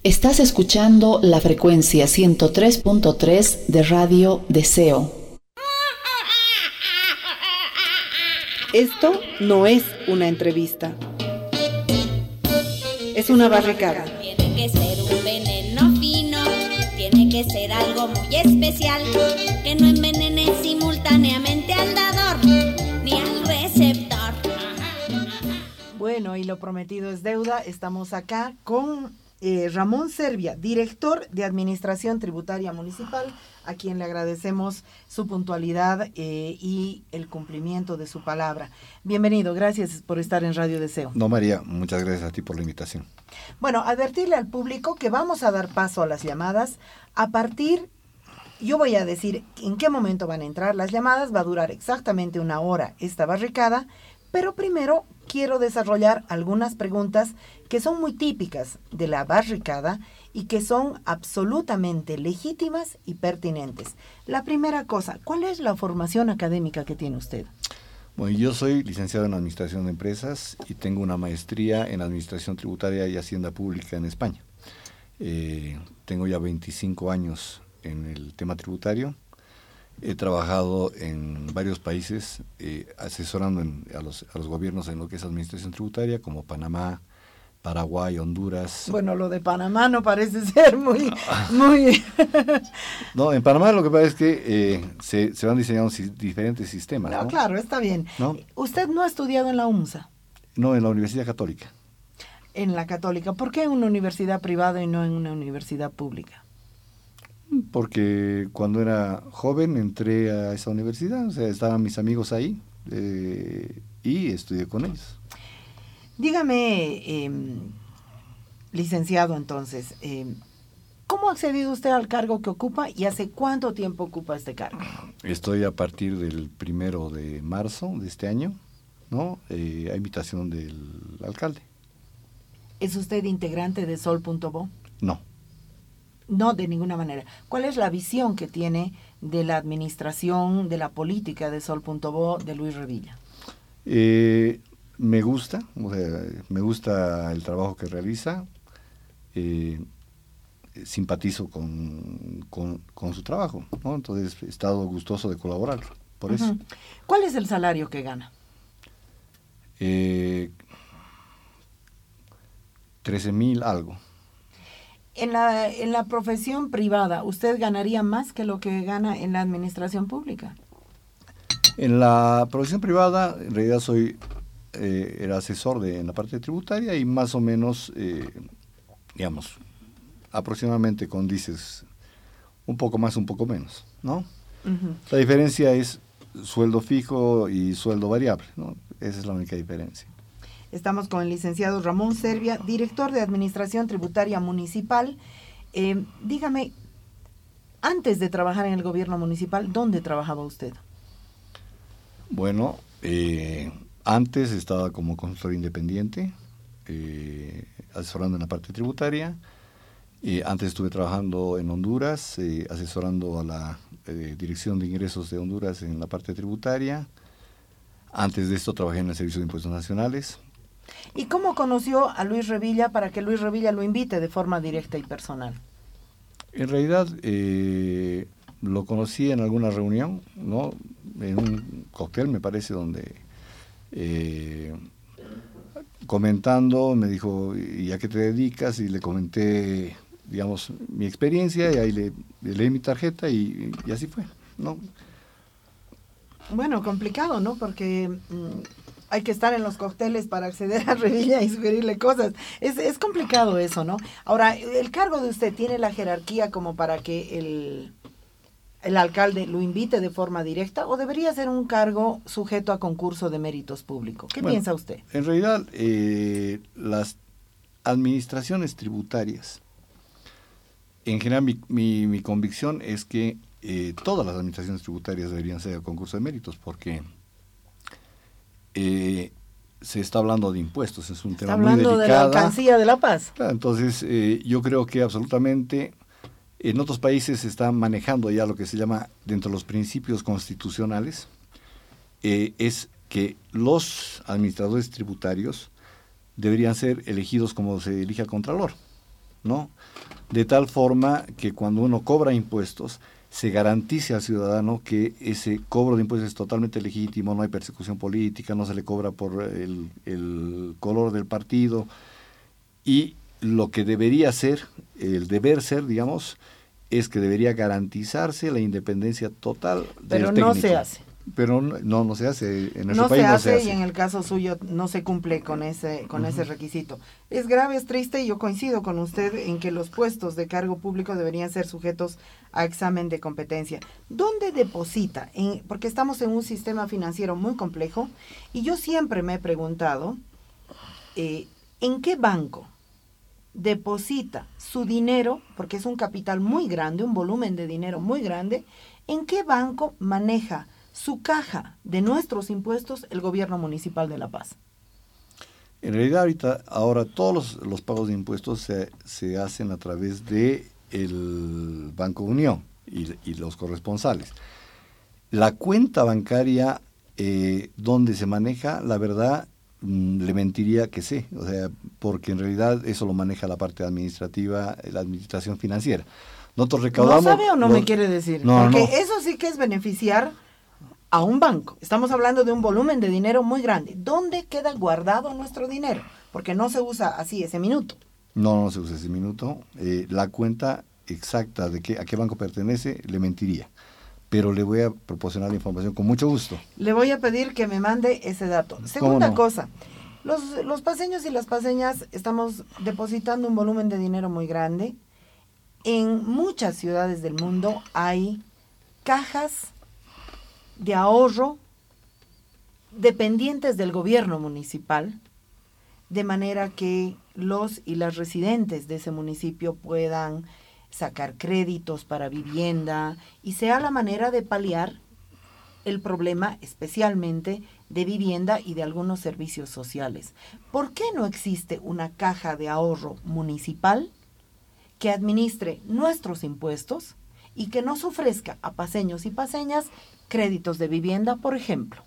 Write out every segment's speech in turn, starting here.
Estás escuchando la frecuencia 103.3 de Radio Deseo. Esto no es una entrevista. Es una barricada. Tiene que ser un veneno fino, tiene que ser algo muy especial, que no envenene simultáneamente al dador ni al receptor. Bueno, y lo prometido es deuda. Estamos acá con Ramón Servia, director de Administración Tributaria Municipal, a quien le agradecemos su puntualidad y el cumplimiento de su palabra. Bienvenido, gracias por estar en Radio Deseo. No, María, muchas gracias a ti por la invitación. Bueno, advertirle al público que vamos a dar paso a las llamadas a partir, yo voy a decir en qué momento van a entrar las llamadas, va a durar exactamente 1 hora esta barricada, pero primero quiero desarrollar algunas preguntas que son muy típicas de la barricada y que son absolutamente legítimas y pertinentes. La primera cosa, ¿cuál es la formación académica que tiene usted? Bueno, yo soy licenciado en Administración de Empresas y tengo una maestría en Administración Tributaria y Hacienda Pública en España. Tengo ya 25 años en el tema tributario. He trabajado en varios países asesorando a los gobiernos en lo que es administración tributaria, como Panamá, Paraguay, Honduras. Bueno, lo de Panamá no parece ser muy... No, en Panamá lo que pasa es que se van diseñando diferentes sistemas. No, ¿no? claro, está bien. ¿No? ¿Usted no ha estudiado en la UMSA? No, en la Universidad Católica. En la Católica. ¿Por qué en una universidad privada y no en una universidad pública? Porque cuando era joven entré a esa universidad, o sea, estaban mis amigos ahí y estudié con ellos. Dígame, licenciado entonces, ¿cómo ha accedido usted al cargo que ocupa y hace cuánto tiempo ocupa este cargo? Estoy a partir del 1 de marzo de este año, ¿no? A invitación del alcalde. ¿Es usted integrante de Sol.bo? No. No, de ninguna manera. ¿Cuál es la visión que tiene de la administración, de la política de Sol.bo de Luis Revilla? Me gusta, o sea, me gusta el trabajo que realiza, simpatizo con su trabajo, ¿no? Entonces he estado gustoso de colaborar, por eso. ¿Cuál es el salario que gana? 13,000 algo. En la profesión privada, ¿usted ganaría más que lo que gana en la administración pública? En la profesión privada, en realidad era asesor en la parte tributaria y más o menos, digamos, aproximadamente con dices un poco más, un poco menos, ¿no? Uh-huh. La diferencia es sueldo fijo y sueldo variable, ¿no? Esa es la única diferencia. Estamos con el licenciado Ramón Servia, director de Administración Tributaria Municipal. Dígame, antes de trabajar en el gobierno municipal, ¿dónde trabajaba usted? Bueno, antes estaba como consultor independiente, asesorando en la parte tributaria. Antes estuve trabajando en Honduras, asesorando a la Dirección de Ingresos de Honduras en la parte tributaria. Antes de esto trabajé en el Servicio de Impuestos Nacionales. ¿Y cómo conoció a Luis Revilla para que Luis Revilla lo invite de forma directa y personal? En realidad lo conocí en alguna reunión, ¿no? En un cóctel, me parece, donde comentando me dijo, ¿y a qué te dedicas? Y le comenté, digamos, mi experiencia, y ahí le leí mi tarjeta y así fue, ¿no? Bueno, complicado, ¿no? Porque hay que estar en los cócteles para acceder a Revilla y sugerirle cosas. Es complicado eso, ¿no? Ahora, ¿el cargo de usted tiene la jerarquía como para que el alcalde lo invite de forma directa o debería ser un cargo sujeto a concurso de méritos públicos? ¿Qué piensa usted? En realidad, las administraciones tributarias, en general mi convicción es que todas las administraciones tributarias deberían ser a concurso de méritos, porque se está hablando de impuestos, es un tema muy delicado. Está hablando de la alcancía de La Paz. Claro, entonces, yo creo que absolutamente en otros países se está manejando ya lo que se llama, dentro de los principios constitucionales, es que los administradores tributarios deberían ser elegidos como se elige al contralor, ¿no? De tal forma que cuando uno cobra impuestos, se garantice al ciudadano que ese cobro de impuestos es totalmente legítimo, no hay persecución política, no se le cobra por el color del partido, y lo que debería ser, el deber ser, digamos, es que debería garantizarse la independencia total del técnico. Pero no se hace. Pero no se hace, en nuestro No país se no se hace. Y en el caso suyo no se cumple con ese requisito. Es grave, es triste, y yo coincido con usted en que los puestos de cargo público deberían ser sujetos a examen de competencia. ¿Dónde deposita? Porque estamos en un sistema financiero muy complejo, y yo siempre me he preguntado, ¿en qué banco deposita su dinero? Porque es un capital muy grande, un volumen de dinero muy grande. ¿En qué banco maneja su caja de nuestros impuestos el gobierno municipal de La Paz? En realidad ahora todos los pagos de impuestos se hacen a través de el Banco Unión y los corresponsales. La cuenta bancaria donde se maneja, la verdad, le mentiría que sé, o sea, porque en realidad eso lo maneja la parte administrativa, la administración financiera. Nosotros recaudamos... ¿No sabe o no me quiere decir? No, porque no. Eso sí que es beneficiar a un banco. Estamos hablando de un volumen de dinero muy grande. ¿Dónde queda guardado nuestro dinero? Porque no se usa así ese minuto. No se usa ese minuto. La cuenta exacta de a qué banco pertenece le mentiría. Pero le voy a proporcionar la información con mucho gusto. Le voy a pedir que me mande ese dato. Segunda cosa, los paseños y las paseñas estamos depositando un volumen de dinero muy grande. En muchas ciudades del mundo hay cajas de ahorro dependientes del gobierno municipal, de manera que los y las residentes de ese municipio puedan sacar créditos para vivienda, y sea la manera de paliar el problema especialmente de vivienda y de algunos servicios sociales. ¿Por qué no existe una caja de ahorro municipal que administre nuestros impuestos y que nos ofrezca a paseños y paseñas créditos de vivienda, por ejemplo?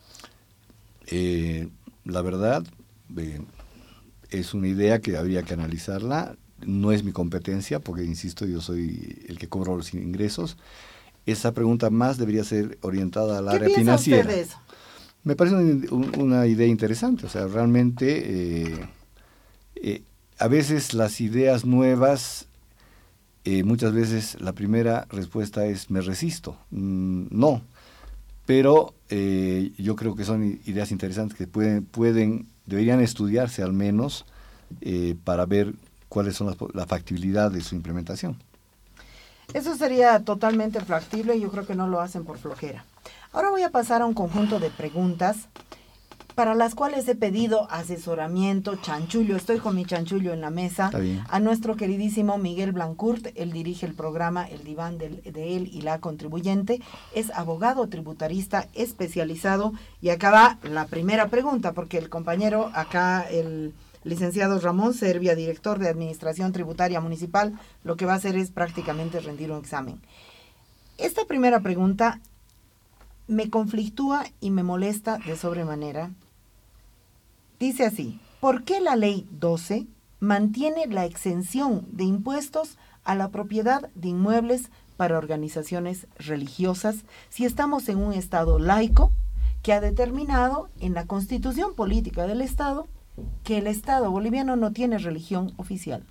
La verdad, es una idea que habría que analizarla. No es mi competencia, porque, insisto, yo soy el que cobro los ingresos. Esa pregunta más debería ser orientada al área financiera. ¿Qué piensa usted de eso? Me parece una idea interesante. O sea, realmente, a veces las ideas nuevas, muchas veces la primera respuesta es me resisto. No. Pero yo creo que son ideas interesantes que deberían estudiarse al menos para ver cuáles son la factibilidad de su implementación. Eso sería totalmente factible, y yo creo que no lo hacen por flojera. Ahora voy a pasar a un conjunto de preguntas para las cuales he pedido asesoramiento, chanchullo, estoy con mi chanchullo en la mesa, a nuestro queridísimo Miguel Blancourt. Él dirige el programa El Diván de él y la contribuyente, es abogado tributarista especializado, y acá va la primera pregunta, porque el compañero acá, el licenciado Ramón Servia, director de Administración Tributaria Municipal, lo que va a hacer es prácticamente rendir un examen. Esta primera pregunta me conflictúa y me molesta de sobremanera. Dice así: ¿por qué la ley 12 mantiene la exención de impuestos a la propiedad de inmuebles para organizaciones religiosas si estamos en un Estado laico que ha determinado en la Constitución Política del Estado que el Estado boliviano no tiene religión oficial?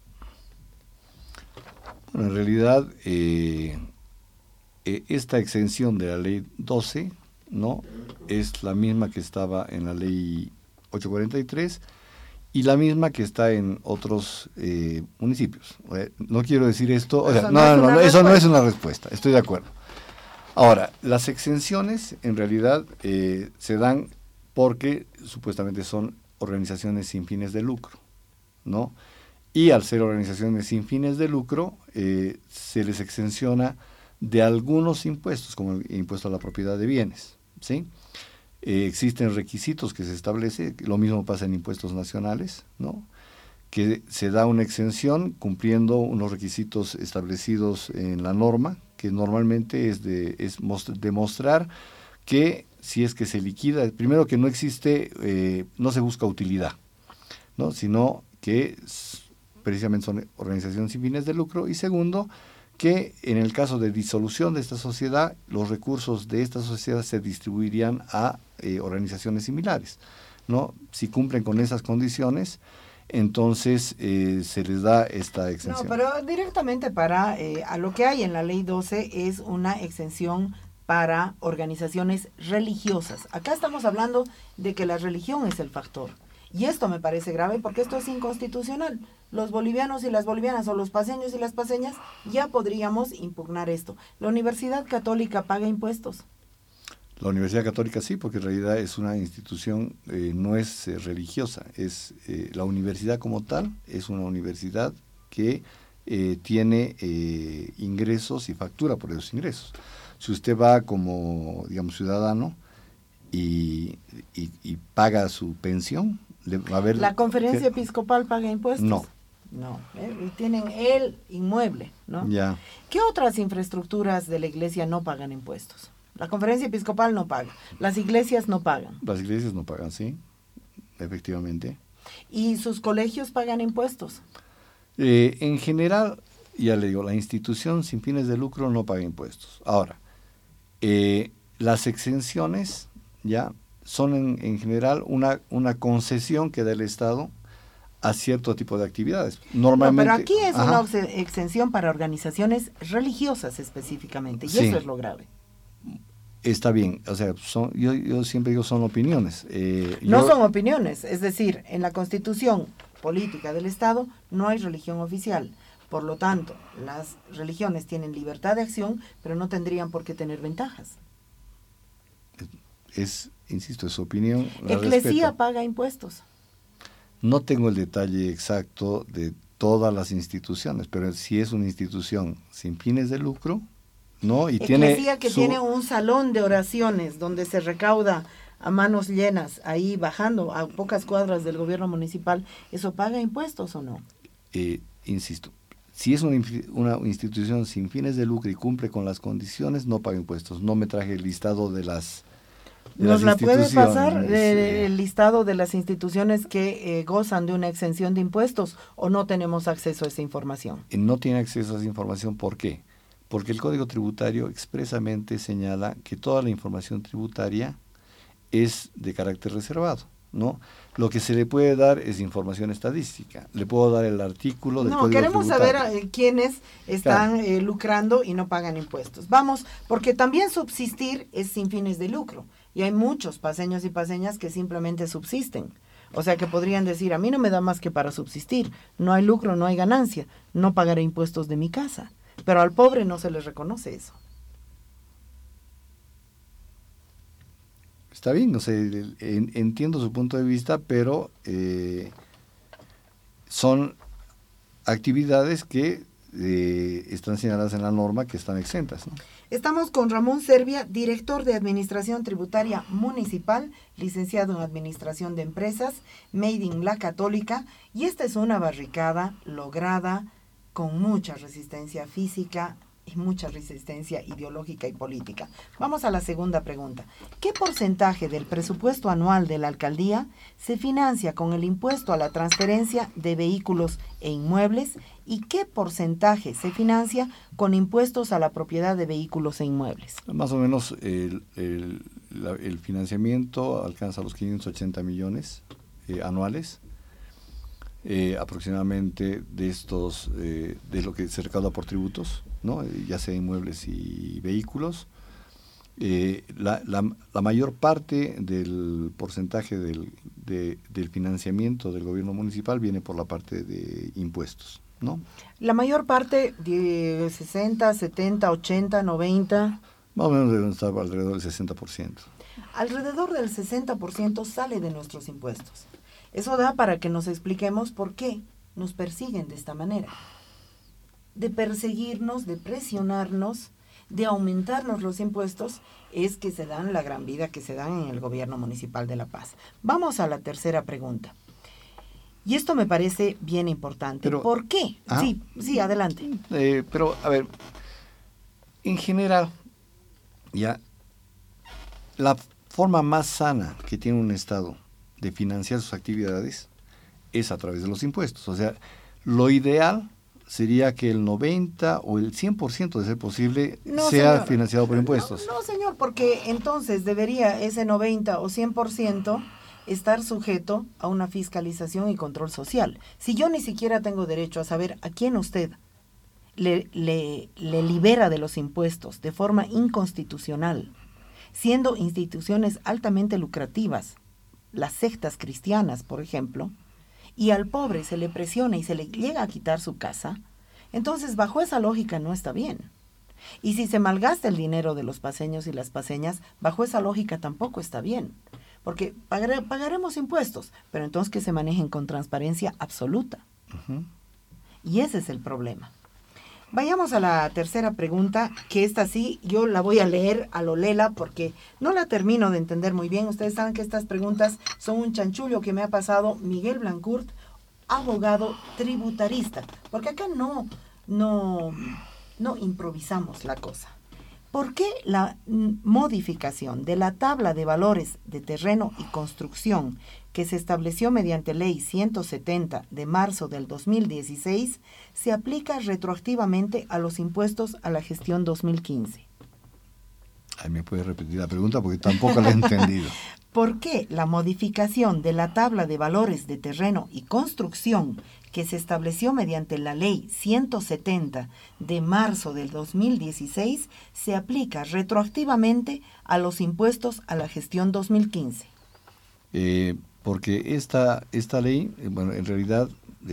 Bueno, en realidad, esta exención de la ley 12, ¿no?, es la misma que estaba en la ley 843 y la misma que está en otros municipios. No quiero decir esto, eso no es una respuesta, estoy de acuerdo. Ahora, las exenciones en realidad se dan porque supuestamente son organizaciones sin fines de lucro, ¿no? Y al ser organizaciones sin fines de lucro, se les exenciona de algunos impuestos, como el impuesto a la propiedad de bienes, ¿sí? Existen requisitos que se establece, lo mismo pasa en impuestos nacionales, ¿no?, que se da una exención cumpliendo unos requisitos establecidos en la norma, que normalmente es demostrar que si es que se liquida, primero que no existe, no se busca utilidad, ¿no?, sino que precisamente son organizaciones sin fines de lucro, y segundo, que en el caso de disolución de esta sociedad, los recursos de esta sociedad se distribuirían a organizaciones similares, ¿no? Si cumplen con esas condiciones, entonces se les da esta exención. No, pero directamente para a lo que hay en la ley 12 es una exención para organizaciones religiosas. Acá estamos hablando de que la religión es el factor. Y esto me parece grave porque esto es inconstitucional. Los bolivianos y las bolivianas o los paseños y las paseñas ya podríamos impugnar esto. ¿La Universidad Católica paga impuestos? La Universidad Católica sí, porque en realidad es una institución, no es religiosa. La universidad como tal es una universidad que tiene ingresos y factura por esos ingresos. Si usted va como, digamos, ciudadano y paga su pensión, va a ver... ¿La Conferencia Episcopal paga impuestos? No. No, tienen el inmueble, ¿no? Ya. ¿Qué otras infraestructuras de la iglesia no pagan impuestos? La Conferencia Episcopal no paga, las iglesias no pagan. Las iglesias no pagan, sí, efectivamente. ¿Y sus colegios pagan impuestos? En general, ya le digo, la institución sin fines de lucro no paga impuestos. Ahora, las exenciones ya son en general una concesión que da el Estado a cierto tipo de actividades. Normalmente, no, pero aquí es una exención para organizaciones religiosas específicamente, y sí, eso es lo grave. Está bien, o sea, yo siempre digo son opiniones. No son opiniones, es decir, en la Constitución política del Estado no hay religión oficial. Por lo tanto, las religiones tienen libertad de acción, pero no tendrían por qué tener ventajas. Insisto, es su opinión. ¿Eclesía paga impuestos? No tengo el detalle exacto de todas las instituciones, pero si es una institución sin fines de lucro, ¿no? Y Eclesía tiene un salón de oraciones donde se recauda a manos llenas, ahí bajando a pocas cuadras del gobierno municipal, ¿eso paga impuestos o no? Insisto, si es una institución sin fines de lucro y cumple con las condiciones, no paga impuestos. No me traje el listado de las ¿Nos la puede pasar el listado de las instituciones que gozan de una exención de impuestos o no tenemos acceso a esa información? No tiene acceso a esa información, ¿por qué? Porque el Código Tributario expresamente señala que toda la información tributaria es de carácter reservado, ¿no? Lo que se le puede dar es información estadística. Le puedo dar el artículo del Código Tributario. No, queremos saber quiénes están lucrando y no pagan impuestos. Vamos, porque también subsistir es sin fines de lucro. Y hay muchos paseños y paseñas que simplemente subsisten. O sea, que podrían decir, a mí no me da más que para subsistir. No hay lucro, no hay ganancia. No pagaré impuestos de mi casa. Pero al pobre no se le reconoce eso. Está bien, o sea, entiendo su punto de vista, pero son actividades que están señaladas en la norma que están exentas, ¿no? Estamos con Ramón Servia, director de Administración Tributaria Municipal, licenciado en Administración de Empresas, Made in La Católica, y esta es una barricada lograda con mucha resistencia física y mucha resistencia ideológica y política. Vamos a la segunda pregunta. ¿Qué porcentaje del presupuesto anual de la alcaldía se financia con el impuesto a la transferencia de vehículos e inmuebles y qué porcentaje se financia con impuestos a la propiedad de vehículos e inmuebles? Más o menos el financiamiento alcanza los 580 millones anuales. Aproximadamente de estos, de lo que se recauda por tributos, ¿no? Ya sea inmuebles y vehículos. La mayor parte del porcentaje del financiamiento del gobierno municipal viene por la parte de impuestos, ¿no? La mayor parte de 60, 70, 80, 90. Más o menos deben estar alrededor del 60%. Alrededor del 60% sale de nuestros impuestos. Eso da para que nos expliquemos por qué nos persiguen de esta manera. De perseguirnos, de presionarnos, de aumentarnos los impuestos, es que se dan la gran vida que se dan en el gobierno municipal de La Paz. Vamos a la tercera pregunta. Y esto me parece bien importante. Pero, ¿por qué? Sí, adelante. Pero, a ver, en general, ya, la forma más sana que tiene un Estado de financiar sus actividades es a través de los impuestos. O sea, Lo ideal sería que el 90 o el 100% de ser posible No, sea señor. financiado por impuestos. No, señor, porque entonces debería ese 90 o 100% estar sujeto a una fiscalización y control social. Si yo ni siquiera tengo derecho a saber a quién usted le libera de los impuestos de forma inconstitucional, siendo instituciones altamente lucrativas, las sectas cristianas, por ejemplo, y al pobre se le presiona y se le llega a quitar su casa, entonces bajo esa lógica no está bien. Y si se malgasta el dinero de los paseños y las paseñas, bajo esa lógica tampoco está bien. Porque pagaremos impuestos, pero entonces que se manejen con transparencia absoluta. Uh-huh. Y ese es el problema. Vayamos a la tercera pregunta, que esta sí, yo la voy a leer a lo lela porque no la termino de entender muy bien. Ustedes saben que estas preguntas son un chanchullo que me ha pasado Miguel Blancourt, abogado tributarista. Porque acá no improvisamos la cosa. ¿Por qué la modificación de la tabla de valores de terreno y construcción que se estableció mediante Ley 170 de marzo del 2016 se aplica retroactivamente a los impuestos a la gestión 2015? Ay, ¿me puede repetir la pregunta? Porque tampoco la he entendido. ¿Por qué la modificación de la tabla de valores de terreno y construcción que se estableció mediante la Ley 170 de marzo del 2016 se aplica retroactivamente a los impuestos a la gestión 2015? Porque esta ley, bueno, en realidad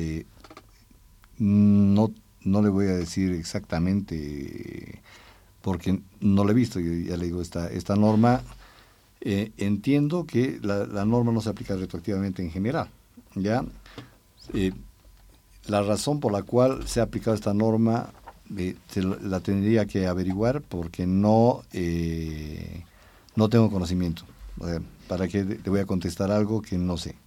no le voy a decir exactamente porque no la he visto. Yo ya le digo, esta norma, entiendo que la norma no se aplica retroactivamente en general, ¿ya? La razón por la cual se ha aplicado esta norma la tendría que averiguar porque no tengo conocimiento. O sea, ¿para qué te voy a contestar algo que no sé?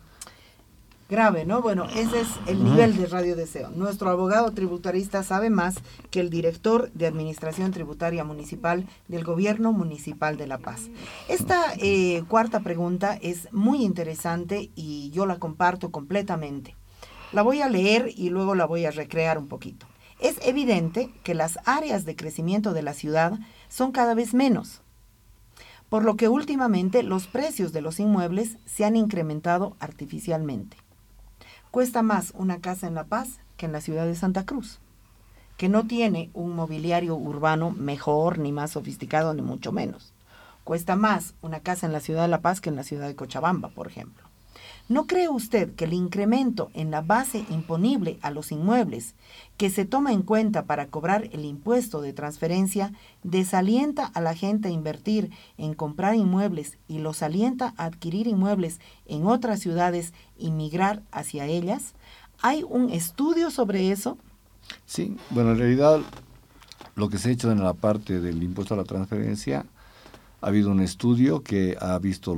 Grave, ¿no? Bueno, ese es el nivel de Radio Deseo. Nuestro abogado tributarista sabe más que el director de Administración Tributaria Municipal del Gobierno Municipal de La Paz. Esta cuarta pregunta es muy interesante y yo la comparto completamente. La voy a leer y luego la voy a recrear un poquito. Es evidente que las áreas de crecimiento de la ciudad son cada vez menos, por lo que últimamente los precios de los inmuebles se han incrementado artificialmente. Cuesta más una casa en La Paz que en la ciudad de Santa Cruz, que no tiene un mobiliario urbano mejor, ni más sofisticado, ni mucho menos. Cuesta más una casa en la ciudad de La Paz que en la ciudad de Cochabamba, por ejemplo. ¿No cree usted que el incremento en la base imponible a los inmuebles que se toma en cuenta para cobrar el impuesto de transferencia desalienta a la gente a invertir en comprar inmuebles y los alienta a adquirir inmuebles en otras ciudades y migrar hacia ellas? ¿Hay un estudio sobre eso? Sí, bueno, en realidad lo que se ha hecho en la parte del impuesto a la transferencia, ha habido un estudio que ha visto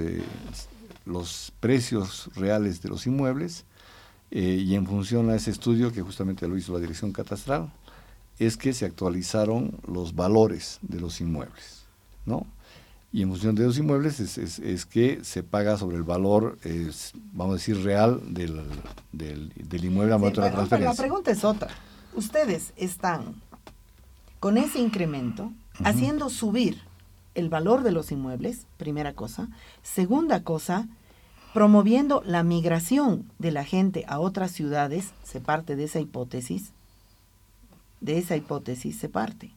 los precios reales de los inmuebles y en función a ese estudio, que justamente lo hizo la Dirección Catastral, es que se actualizaron los valores de los inmuebles, ¿no? Y en función de los inmuebles es que se paga sobre el valor, vamos a decir, real del inmueble al momento de la transferencia. La pregunta es otra. Ustedes están con ese incremento haciendo subir el valor de los inmuebles, primera cosa. Segunda cosa, promoviendo la migración de la gente a otras ciudades, se parte de esa hipótesis. De esa hipótesis se parte.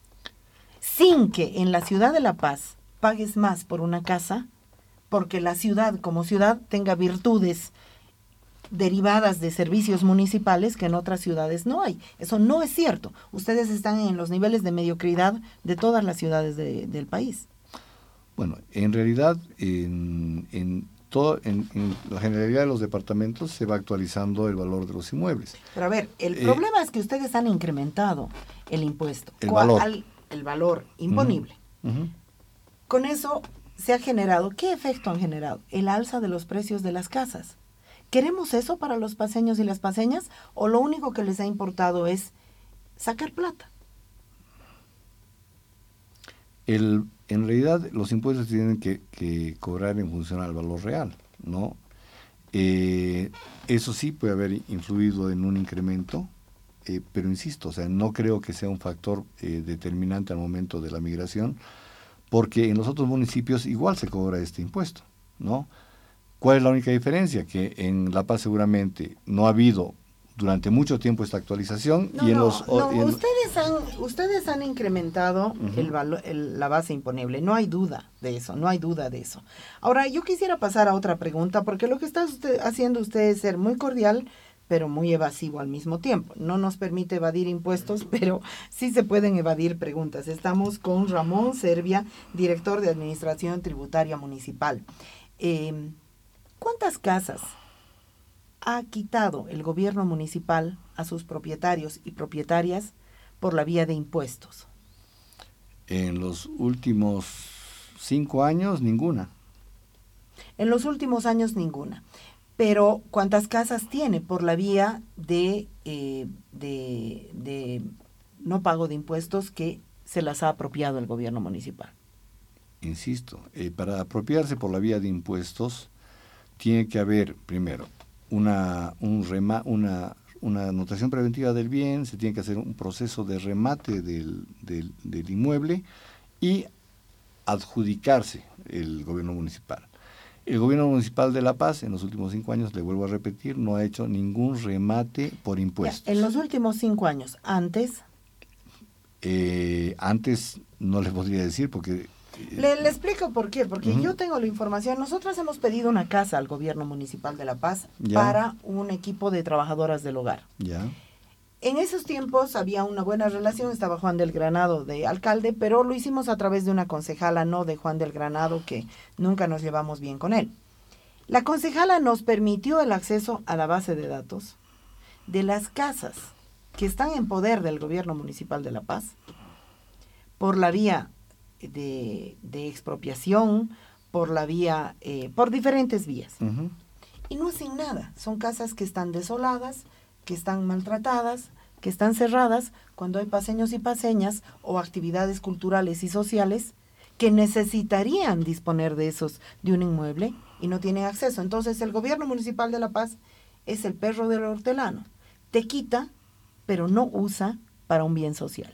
Sin que en la ciudad de La Paz pagues más por una casa, porque la ciudad como ciudad tenga virtudes derivadas de servicios municipales que en otras ciudades no hay. Eso no es cierto. Ustedes están en los niveles de mediocridad de todas las ciudades del país. Bueno, en realidad, en la generalidad de los departamentos se va actualizando el valor de los inmuebles. Pero a ver, el problema es que ustedes han incrementado el impuesto. El valor. El valor imponible. Con eso se ha generado, ¿qué efecto han generado? El alza de los precios de las casas. ¿Queremos eso para los paseños y las paseñas? ¿O lo único que les ha importado es sacar plata? En realidad, los impuestos tienen que cobrar en función al valor real, ¿no? Eso sí puede haber influido en un incremento, pero insisto, o sea, no creo que sea un factor determinante al momento de la migración, porque en los otros municipios igual se cobra este impuesto, ¿no? ¿Cuál es la única diferencia? Que en La Paz seguramente no ha habido durante mucho tiempo esta actualización ustedes han incrementado la base imponible, no hay duda de eso, Ahora, yo quisiera pasar a otra pregunta, porque lo que está haciendo usted es ser muy cordial, pero muy evasivo al mismo tiempo. No nos permite evadir impuestos, pero sí se pueden evadir preguntas. Estamos con Ramón Servia, director de Administración Tributaria Municipal. ¿Cuántas casas ha quitado el gobierno municipal a sus propietarios y propietarias por la vía de impuestos? En los últimos 5 años, ninguna. En los últimos años, ninguna. Pero, ¿cuántas casas tiene por la vía de no pago de impuestos que se las ha apropiado el gobierno municipal? Insisto, para apropiarse por la vía de impuestos, tiene que haber, primero, una anotación preventiva del bien, se tiene que hacer un proceso de remate del inmueble y adjudicarse el gobierno municipal. El gobierno municipal de La Paz, en los últimos 5 años, le vuelvo a repetir, no ha hecho ningún remate por impuestos. Ya, en los últimos 5 años, ¿antes? Antes no le podría decir porque... Le explico por qué, porque yo tengo la información. Nosotros hemos pedido una casa al gobierno municipal de La Paz para un equipo de trabajadoras del hogar. Ya. En esos tiempos había una buena relación, estaba Juan del Granado de alcalde, pero lo hicimos a través de una concejala, no de Juan del Granado, que nunca nos llevamos bien con él. La concejala nos permitió el acceso a la base de datos de las casas que están en poder del gobierno municipal de La Paz por la vía de expropiación, por la vía, por diferentes vías. Y no hacen nada, son casas que están desoladas, que están maltratadas, que están cerradas cuando hay paseños y paseñas o actividades culturales y sociales que necesitarían disponer de un inmueble y no tienen acceso. Entonces el gobierno municipal de La Paz es el perro del hortelano. Te quita, pero no usa para un bien social.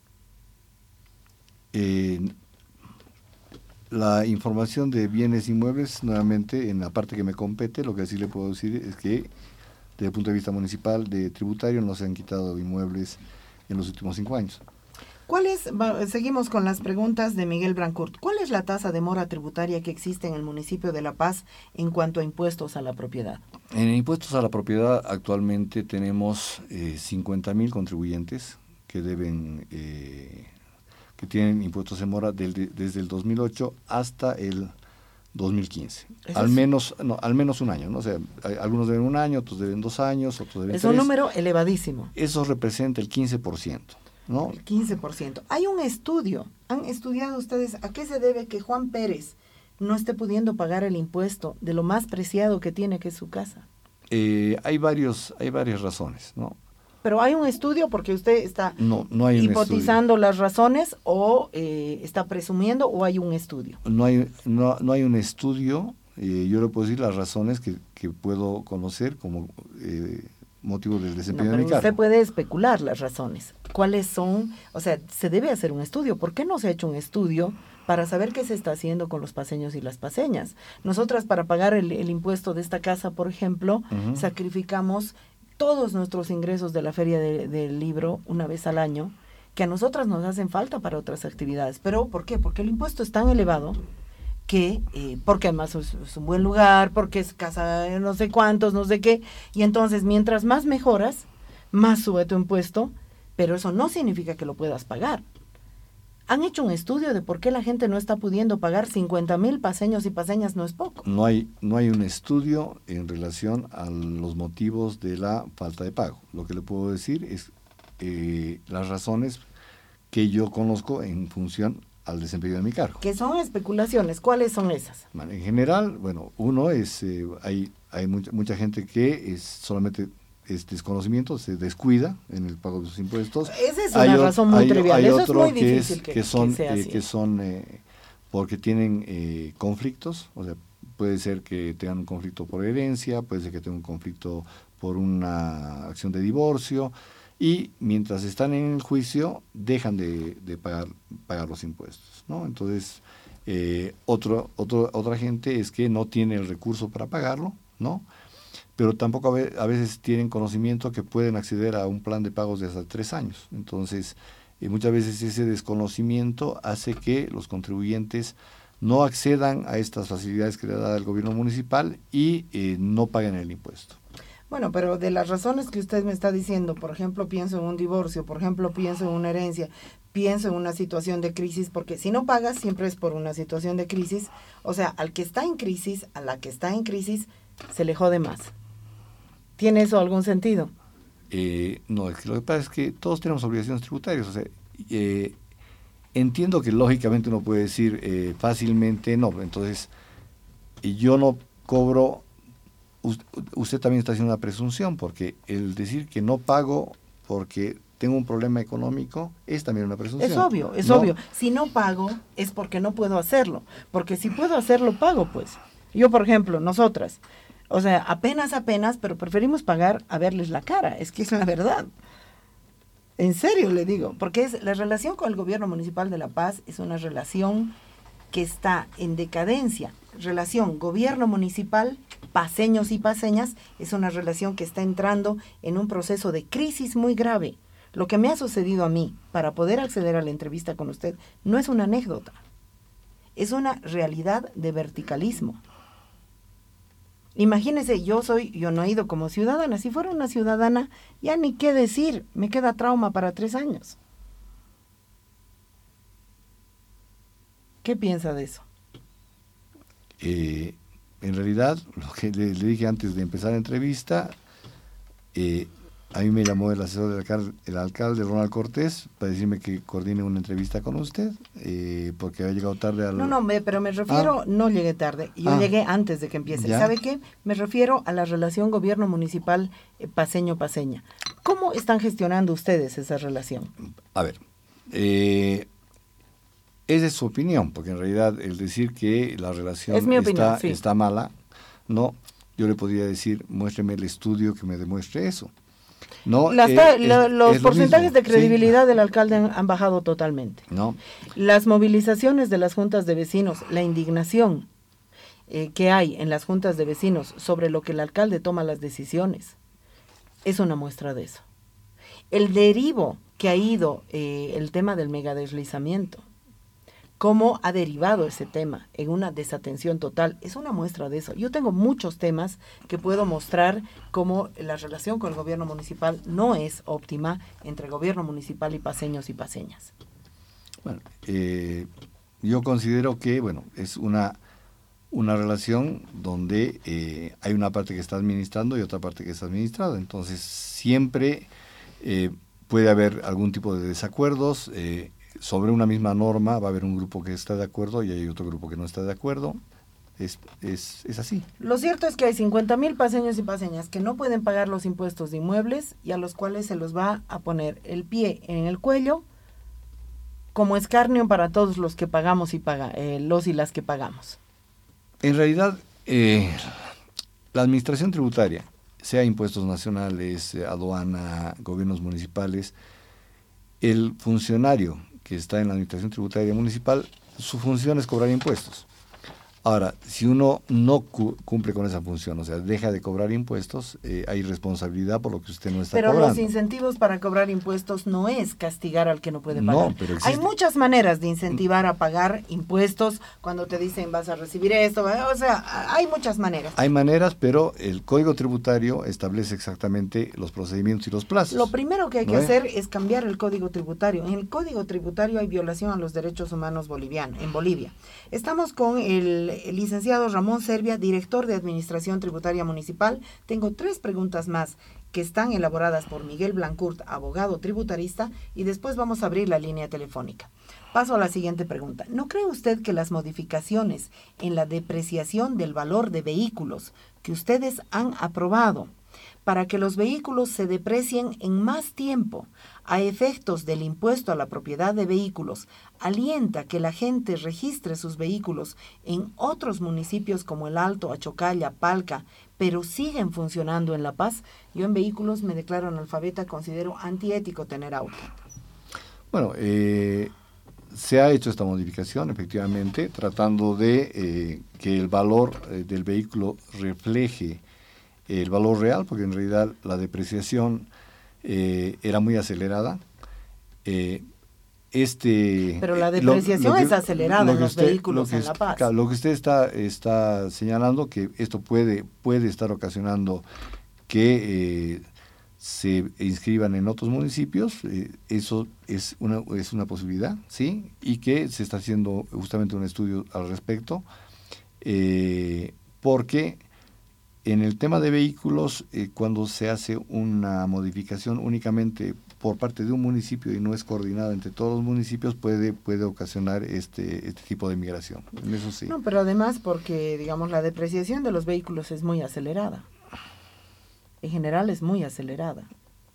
La información de bienes inmuebles, nuevamente, en la parte que me compete, lo que sí le puedo decir es que desde el punto de vista municipal, de tributario, no se han quitado inmuebles en los últimos 5 años. Seguimos con las preguntas de Miguel Brancourt. ¿Cuál es la tasa de mora tributaria que existe en el municipio de La Paz en cuanto a impuestos a la propiedad? En impuestos a la propiedad actualmente tenemos 50,000 contribuyentes que deben, que tienen impuestos en mora desde el 2008 hasta el 2015. Al menos un año, ¿no? O sea, algunos deben 1 año, otros deben 2 años, otros deben 3. Es un número elevadísimo. Eso representa el 15%, ¿no? El 15%. Hay un estudio. ¿Han estudiado ustedes a qué se debe que Juan Pérez no esté pudiendo pagar el impuesto de lo más preciado que tiene, que es su casa? Hay varias razones, ¿no? Pero hay un estudio, porque usted está no hay hipotizando las razones, o está presumiendo, o hay un estudio. No hay un estudio. Yo le puedo decir las razones que puedo conocer como motivo del desempeño de mi cargo. Usted puede especular las razones. ¿Cuáles son? O sea, se debe hacer un estudio. ¿Por qué no se ha hecho un estudio para saber qué se está haciendo con los paseños y las paseñas? Nosotras, para pagar el impuesto de esta casa, por ejemplo, sacrificamos todos nuestros ingresos de la feria del libro una vez al año, que a nosotras nos hacen falta para otras actividades. ¿Pero por qué? Porque el impuesto es tan elevado que, porque además es un buen lugar, porque es casa de no sé cuántos, no sé qué, y entonces mientras más mejoras, más sube tu impuesto, pero eso no significa que lo puedas pagar. ¿Han hecho un estudio de por qué la gente no está pudiendo pagar 50,000 paseños y paseñas? No es poco. No hay un estudio en relación a los motivos de la falta de pago. Lo que le puedo decir es las razones que yo conozco en función al desempeño de mi cargo. ¿Qué son especulaciones? ¿Cuáles son esas? En general, bueno, uno es, hay mucha gente que es solamente desconocimiento, se descuida en el pago de sus impuestos. Esa es una razón muy trivial. Eso es muy difícil que son porque tienen conflictos, o sea, puede ser que tengan un conflicto por herencia, puede ser que tengan un conflicto por una acción de divorcio, y mientras están en el juicio dejan de pagar los impuestos, ¿no? Entonces, otra gente es que no tiene el recurso para pagarlo, ¿no? Pero tampoco a veces tienen conocimiento que pueden acceder a un plan de pagos de hasta 3 años. Entonces, muchas veces ese desconocimiento hace que los contribuyentes no accedan a estas facilidades que le da el gobierno municipal y no paguen el impuesto. Bueno, pero de las razones que usted me está diciendo, por ejemplo, pienso en un divorcio, por ejemplo, pienso en una herencia, pienso en una situación de crisis, porque si no pagas siempre es por una situación de crisis. O sea, al que está en crisis, a la que está en crisis, se le jode más. ¿Tiene eso algún sentido? No, es que lo que pasa es que todos tenemos obligaciones tributarias. O sea, entiendo que lógicamente uno puede decir fácilmente no, entonces yo no cobro. Usted también está haciendo una presunción, porque el decir que no pago porque tengo un problema económico es también una presunción. Es obvio, es obvio. Si no pago es porque no puedo hacerlo, porque si puedo hacerlo, pago, pues. Yo, por ejemplo, nosotras, o sea, apenas, pero preferimos pagar a verles la cara, es que es la verdad. En serio le digo, porque la relación con el gobierno municipal de La Paz es una relación que está en decadencia. Relación gobierno municipal, paceños y paceñas, es una relación que está entrando en un proceso de crisis muy grave. Lo que me ha sucedido a mí para poder acceder a la entrevista con usted no es una anécdota, es una realidad de verticalismo. Imagínese, yo no he ido como ciudadana, si fuera una ciudadana, ya ni qué decir, me queda trauma para 3 años. ¿Qué piensa de eso? En realidad, lo que le dije antes de empezar la entrevista, a mí me llamó el asesor del alcalde Ronald Cortés para decirme que coordine una entrevista con usted, porque había llegado tarde al... pero me refiero, no llegué tarde, yo llegué antes de que empiece. ¿Ya? ¿Sabe qué? Me refiero a la relación gobierno municipal paceño-paceña. ¿Cómo están gestionando ustedes esa relación? A ver, esa es su opinión, porque en realidad el decir que la relación está mala, no, yo le podría decir, muéstreme el estudio que me demuestre eso. No, los porcentajes de credibilidad del alcalde han bajado totalmente. No. Las movilizaciones de las juntas de vecinos, la indignación que hay en las juntas de vecinos sobre lo que el alcalde toma las decisiones, es una muestra de eso. El derivo que ha ido el tema del megadeslizamiento, cómo ha derivado ese tema en una desatención total, es una muestra de eso. Yo tengo muchos temas que puedo mostrar cómo la relación con el gobierno municipal no es óptima entre gobierno municipal y paceños y paceñas. Bueno, yo considero que, es una relación donde hay una parte que está administrando y otra parte que está administrada. Entonces, siempre puede haber algún tipo de desacuerdos. Sobre una misma norma va a haber un grupo que está de acuerdo y hay otro grupo que no está de acuerdo. Es así. Lo cierto es que hay 50,000 paceños y paceñas que no pueden pagar los impuestos de inmuebles y a los cuales se los va a poner el pie en el cuello como escarnio para todos los que pagamos los y las que pagamos. En realidad, la administración tributaria, sea impuestos nacionales, aduana, gobiernos municipales, el funcionario que está en la administración tributaria municipal, su función es cobrar impuestos. Ahora, si uno no cumple con esa función, o sea, deja de cobrar impuestos, hay responsabilidad por lo que usted no está cobrando. Pero los incentivos para cobrar impuestos no es castigar al que no puede pagar. No, pero hay muchas maneras de incentivar a pagar impuestos cuando te dicen vas a recibir esto, o sea, hay muchas maneras. Hay maneras, pero el Código Tributario establece exactamente los procedimientos y los plazos. Lo primero que hay que hacer es cambiar el Código Tributario. En el Código Tributario hay violación a los derechos humanos en Bolivia. Estamos con el licenciado Ramón Servia, director de Administración Tributaria Municipal. Tengo 3 preguntas más que están elaboradas por Miguel Blancourt, abogado tributarista, y después vamos a abrir la línea telefónica. Paso a la siguiente pregunta. ¿No cree usted que las modificaciones en la depreciación del valor de vehículos que ustedes han aprobado para que los vehículos se deprecien en más tiempo, a efectos del impuesto a la propiedad de vehículos, alienta que la gente registre sus vehículos en otros municipios como El Alto, Achocalla, Palca, pero siguen funcionando en La Paz. Yo en vehículos me declaro analfabeta, considero antiético tener auto. Bueno, se ha hecho esta modificación, efectivamente, tratando de que el valor del vehículo refleje el valor real, porque en realidad la depreciación era muy acelerada. Pero la depreciación es acelerada en los vehículos en La Paz. Claro, lo que usted está señalando, que esto puede estar ocasionando que se inscriban en otros municipios, eso es una posibilidad, ¿sí? Y que se está haciendo justamente un estudio al respecto, porque en el tema de vehículos, cuando se hace una modificación únicamente por parte de un municipio y no es coordinada entre todos los municipios, puede ocasionar este tipo de migración. Eso sí. No, pero además porque, digamos, la depreciación de los vehículos es muy acelerada. En general es muy acelerada.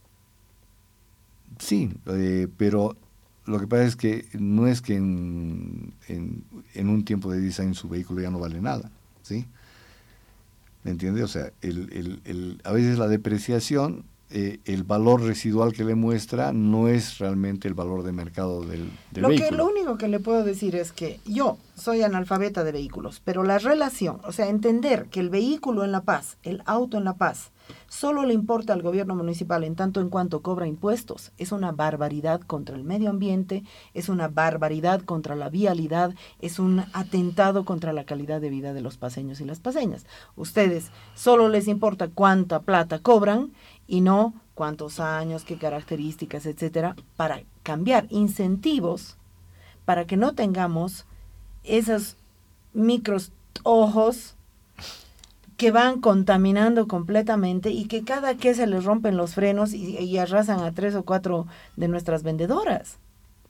Sí, pero lo que pasa es que no es que en un tiempo de 10 años su vehículo ya no vale nada, ¿sí? ¿Me entiende? O sea, a veces la depreciación, el valor residual que le muestra no es realmente el valor de mercado del vehículo. Lo único que le puedo decir es que yo soy analfabeta de vehículos, pero la relación, o sea, entender que el vehículo en La Paz, el auto en La Paz, solo le importa al gobierno municipal en tanto en cuanto cobra impuestos, es una barbaridad contra el medio ambiente, es una barbaridad contra la vialidad, es un atentado contra la calidad de vida de los paceños y las paceñas. Ustedes solo les importa cuánta plata cobran y no cuántos años, qué características, etcétera, para cambiar incentivos para que no tengamos esos micros ojos que van contaminando completamente y que cada que se les rompen los frenos y arrasan a 3 o 4 de nuestras vendedoras.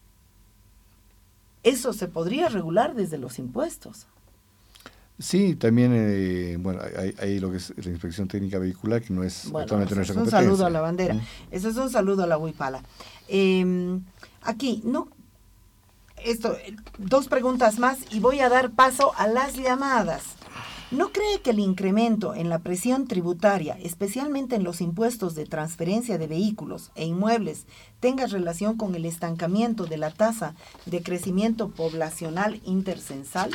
Eso se podría regular desde los impuestos. Sí, también, bueno, hay lo que es la inspección técnica vehicular, que no es actualmente nuestra competencia. Es un saludo a la bandera. Eso es un saludo a la huipala. Aquí, no, dos preguntas más y voy a dar paso a las llamadas. ¿No cree que el incremento en la presión tributaria, especialmente en los impuestos de transferencia de vehículos e inmuebles, tenga relación con el estancamiento de la tasa de crecimiento poblacional intercensal?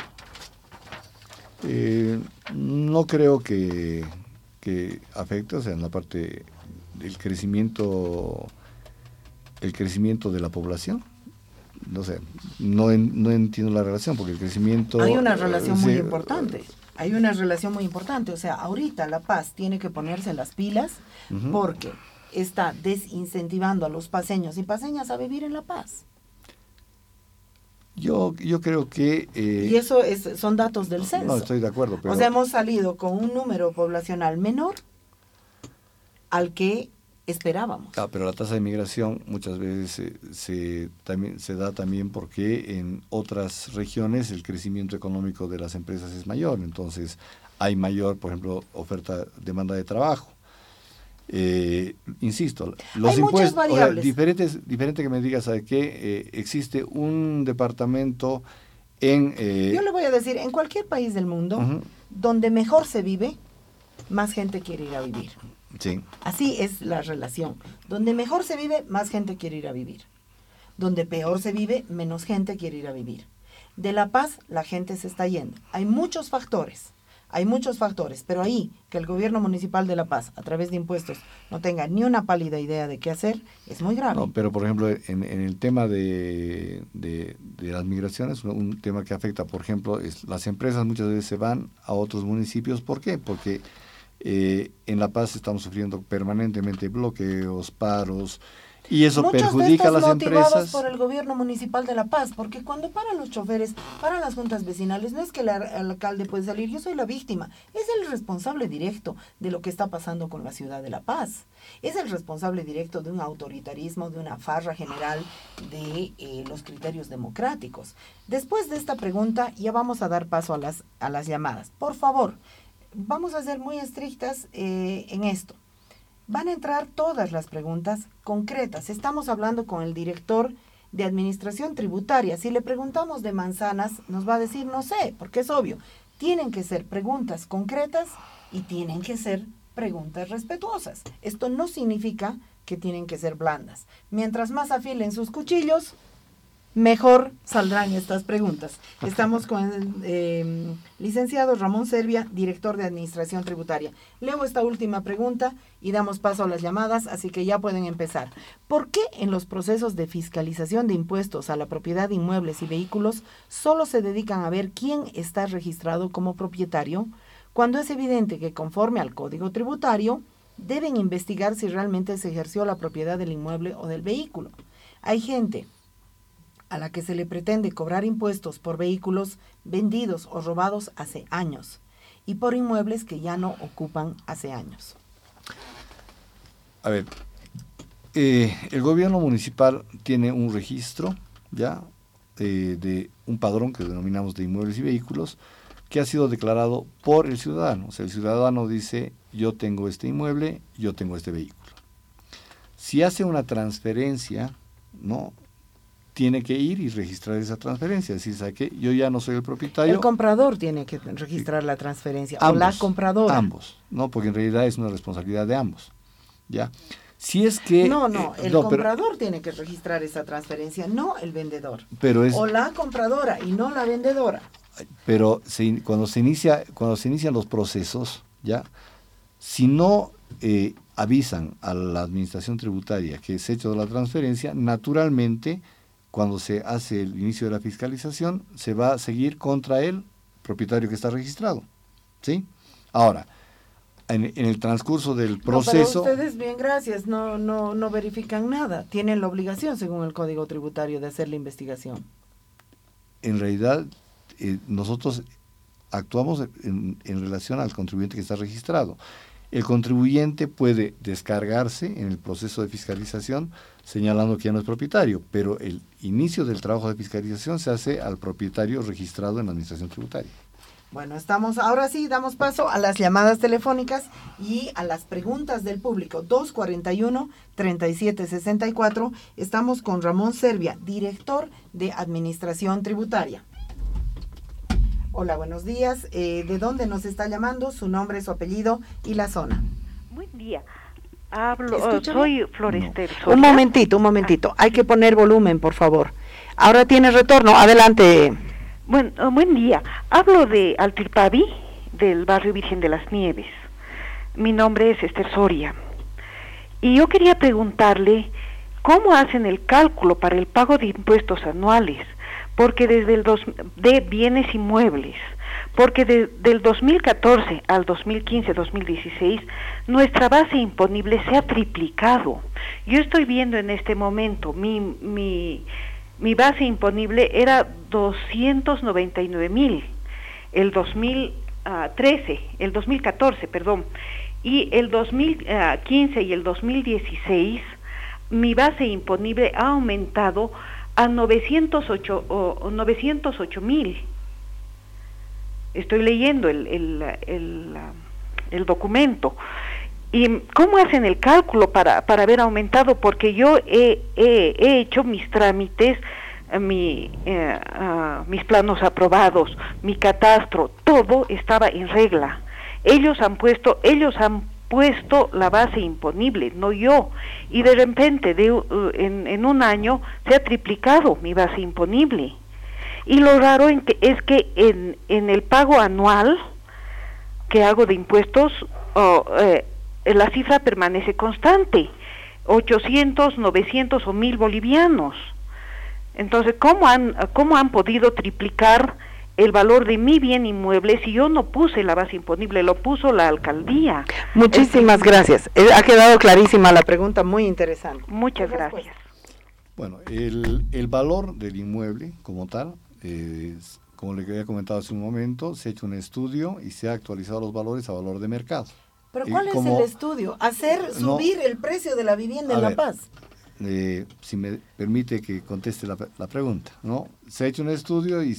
No creo que afecte, o sea, en la parte del crecimiento de la población. No sé, no entiendo la relación, porque el crecimiento... Hay una relación muy importante. Hay una relación muy importante. O sea, ahorita La Paz tiene que ponerse las pilas porque está desincentivando a los paceños y paceñas a vivir en La Paz. Yo creo que... y eso son datos del censo. No, estoy de acuerdo. Pero... O sea, hemos salido con un número poblacional menor al que esperábamos. Pero la tasa de migración muchas veces se da también porque en otras regiones el crecimiento económico de las empresas es mayor, entonces hay mayor, por ejemplo, demanda de trabajo. Insisto, los hay impuestos, muchas variables. Diferente que me digas, ¿sabe qué? Existe un departamento en... Yo le voy a decir, en cualquier país del mundo, donde mejor se vive, más gente quiere ir a vivir. Sí. Así es la relación. Donde mejor se vive, más gente quiere ir a vivir. Donde peor se vive, menos gente quiere ir a vivir. De La Paz, la gente se está yendo. Hay muchos factores, pero ahí que el gobierno municipal de La Paz, a través de impuestos, no tenga ni una pálida idea de qué hacer, es muy grave. No, pero por ejemplo, en el tema de las migraciones, un tema que afecta, por ejemplo, es las empresas muchas veces se van a otros municipios. ¿Por qué? Porque en La Paz estamos sufriendo permanentemente bloqueos, paros, y eso perjudica a las empresas. Motivados por el gobierno municipal de La Paz, porque cuando paran los choferes, paran las juntas vecinales, no es que el alcalde puede salir, yo soy la víctima, es el responsable directo de lo que está pasando con la ciudad de La Paz, es el responsable directo de un autoritarismo, de una farra general de los criterios democráticos. Después de esta pregunta ya vamos a dar paso a las llamadas. Por favor, vamos a ser muy estrictas en esto. van a entrar todas las preguntas concretas. Estamos hablando con el director de Administración Tributaria. Si le preguntamos de manzanas, nos va a decir no sé, porque es obvio. Tienen que ser preguntas concretas y tienen que ser preguntas respetuosas. Esto no significa que tienen que ser blandas. Mientras más afilen sus cuchillos, mejor saldrán estas preguntas. Estamos con el licenciado Ramón Servia, director de Administración Tributaria. Leo esta última pregunta y damos paso a las llamadas, así que ya pueden empezar. ¿Por qué en los procesos de fiscalización de impuestos a la propiedad de inmuebles y vehículos solo se dedican a ver quién está registrado como propietario, cuando es evidente que conforme al Código Tributario deben investigar si realmente se ejerció la propiedad del inmueble o del vehículo? Hay gente a la que se le pretende cobrar impuestos por vehículos vendidos o robados hace años y por inmuebles que ya no ocupan hace años. A ver, el gobierno municipal tiene un registro ya de un padrón que denominamos de inmuebles y vehículos que ha sido declarado por el ciudadano. O sea, el ciudadano dice, yo tengo este inmueble, yo tengo este vehículo. Si hace una transferencia, ¿no?, tiene que ir y registrar esa transferencia. Decir, ¿sabe qué? Yo ya no soy el propietario. El comprador tiene que registrar la transferencia, ambos, o la compradora. Ambos, ¿no? Porque en realidad es una responsabilidad de ambos, ¿ya? Si es que... el comprador tiene que registrar esa transferencia, no el vendedor. Pero es, o la compradora y no la vendedora. Pero cuando se inician los procesos, ¿ya? Si no avisan a la administración tributaria que se ha hecho la transferencia, naturalmente, cuando se hace el inicio de la fiscalización, se va a seguir contra el propietario que está registrado, ¿sí? Ahora, en el transcurso del proceso... No, pero ustedes, bien, gracias, no verifican nada. Tienen la obligación, según el Código Tributario, de hacer la investigación. En realidad, nosotros actuamos en relación al contribuyente que está registrado. El contribuyente puede descargarse en el proceso de fiscalización señalando que ya no es propietario, pero el inicio del trabajo de fiscalización se hace al propietario registrado en la Administración Tributaria. Bueno, ahora sí damos paso a las llamadas telefónicas y a las preguntas del público. 241-3764. Estamos con Ramón Servia, director de Administración Tributaria. Hola, buenos días. ¿De dónde nos está llamando? Su nombre, su apellido y la zona. Buen día. Soy Florestel. No. Un momentito. Hay que poner volumen, por favor. Ahora tiene retorno. Adelante. Buen día. Hablo de Altirpaví, del barrio Virgen de las Nieves. Mi nombre es Esther Soria. Y yo quería preguntarle cómo hacen el cálculo para el pago de impuestos anuales, porque de bienes inmuebles, porque del 2014 al 2015-2016 nuestra base imponible se ha triplicado. Yo estoy viendo en este momento mi base imponible era 299,000 el 2014, y el 2015 y el 2016 mi base imponible ha aumentado a 908,000. Estoy leyendo el documento. ¿Y cómo hacen el cálculo para haber aumentado? Porque yo he hecho mis trámites, mis planos aprobados, mi catastro, todo estaba en regla. Ellos han puesto la base imponible, no yo, y de repente en un año se ha triplicado mi base imponible. Y lo raro es que en el pago anual que hago de impuestos, la cifra permanece constante, 800, 900 o 1,000 bolivianos. Entonces, ¿cómo han podido triplicar el valor de mi bien inmueble si yo no puse la base imponible, lo puso la alcaldía? Muchísimas gracias. Ha quedado clarísima la pregunta, muy interesante. Muchas gracias. Bueno, el valor del inmueble como tal, como le había comentado hace un momento, se ha hecho un estudio y se ha actualizado los valores a valor de mercado. ¿Pero cuál es el estudio? ¿Hacer subir el precio de la vivienda en La Paz? Si me permite que conteste la pregunta, ¿no? Se ha hecho un estudio y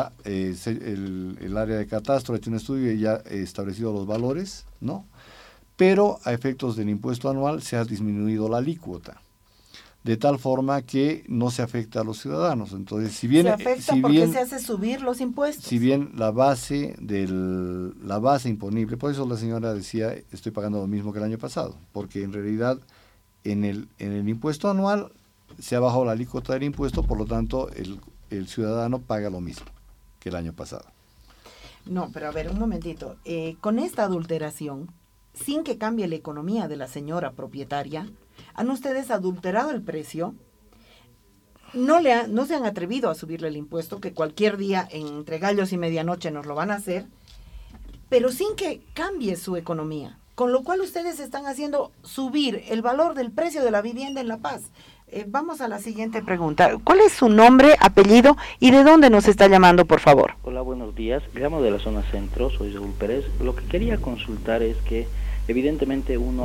el área de catastro ha hecho un estudio y ya ha establecido los valores, ¿no? pero a efectos del impuesto anual se ha disminuido la alícuota, de tal forma que no se afecta a los ciudadanos. Entonces, si bien, se afecta porque se hace subir los impuestos. Si bien la base imponible, por eso la señora decía, estoy pagando lo mismo que el año pasado, porque en realidad en el impuesto anual se ha bajado la alícuota del impuesto, por lo tanto el ciudadano paga lo mismo que el año pasado. No, pero a ver, un momentito. Con esta adulteración, sin que cambie la economía de la señora propietaria, ¿han ustedes adulterado el precio? No se han atrevido a subirle el impuesto, que cualquier día entre gallos y medianoche nos lo van a hacer, pero sin que cambie su economía. Con lo cual ustedes están haciendo subir el valor del precio de la vivienda en La Paz. Vamos a la siguiente pregunta. ¿Cuál es su nombre, apellido y de dónde nos está llamando, por favor? Hola, buenos días. Llamo de la zona centro, soy Saúl Pérez. Lo que quería consultar es que evidentemente uno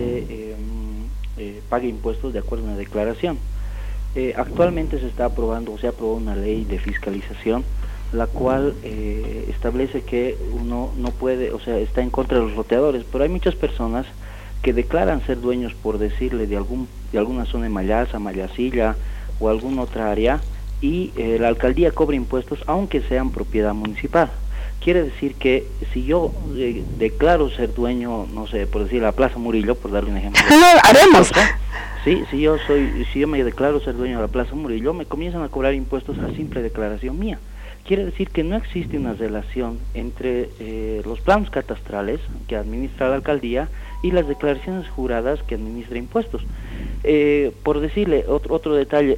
paga impuestos de acuerdo a una declaración. Actualmente se aprobó una ley de fiscalización, la cual establece que uno no puede, está en contra de los loteadores, pero hay muchas personas que declaran ser dueños, por decirle, de alguna zona de Mallasa, Mallasilla o alguna otra área, y la alcaldía cobra impuestos aunque sean propiedad municipal. Quiere decir que si yo declaro ser dueño, no sé, por decir la Plaza Murillo, por darle un ejemplo. ¡Haremos! Sí, si yo me declaro ser dueño de la Plaza Murillo, me comienzan a cobrar impuestos a simple declaración mía. Quiere decir que no existe una relación entre los planos catastrales que administra la alcaldía y las declaraciones juradas que administra impuestos. Por decirle otro detalle,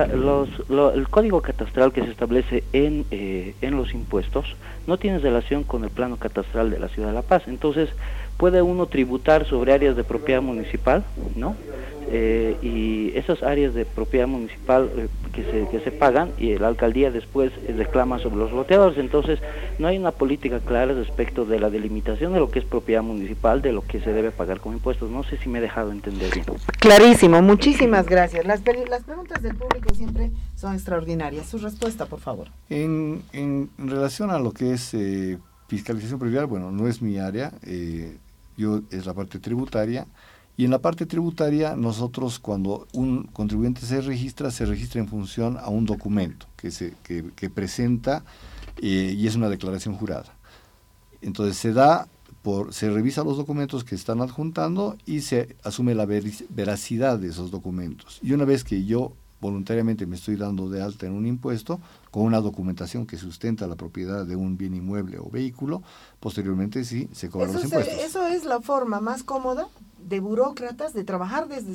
el código catastral que se establece en los impuestos no tiene relación con el plano catastral de la ciudad de La Paz. Entonces, puede uno tributar sobre áreas de propiedad municipal, ¿no? Y esas áreas de propiedad municipal que se pagan, y la alcaldía después reclama sobre los loteadores. Entonces no hay una política clara respecto de la delimitación de lo que es propiedad municipal, de lo que se debe pagar como impuestos. No sé si me he dejado entender bien. Clarísimo, muchísimas gracias. Las preguntas del público siempre son extraordinarias. Su respuesta, por favor. En relación a lo que es fiscalización predial, bueno, no es mi área, yo es la parte tributaria. Y en la parte tributaria, nosotros cuando un contribuyente se registra en función a un documento que presenta y es una declaración jurada. Entonces se revisa los documentos que están adjuntando y se asume la veracidad de esos documentos. Y una vez que yo voluntariamente me estoy dando de alta en un impuesto, con una documentación que sustenta la propiedad de un bien inmueble o vehículo, posteriormente sí se cobran los impuestos. Eso es la forma más cómoda de burócratas de trabajar desde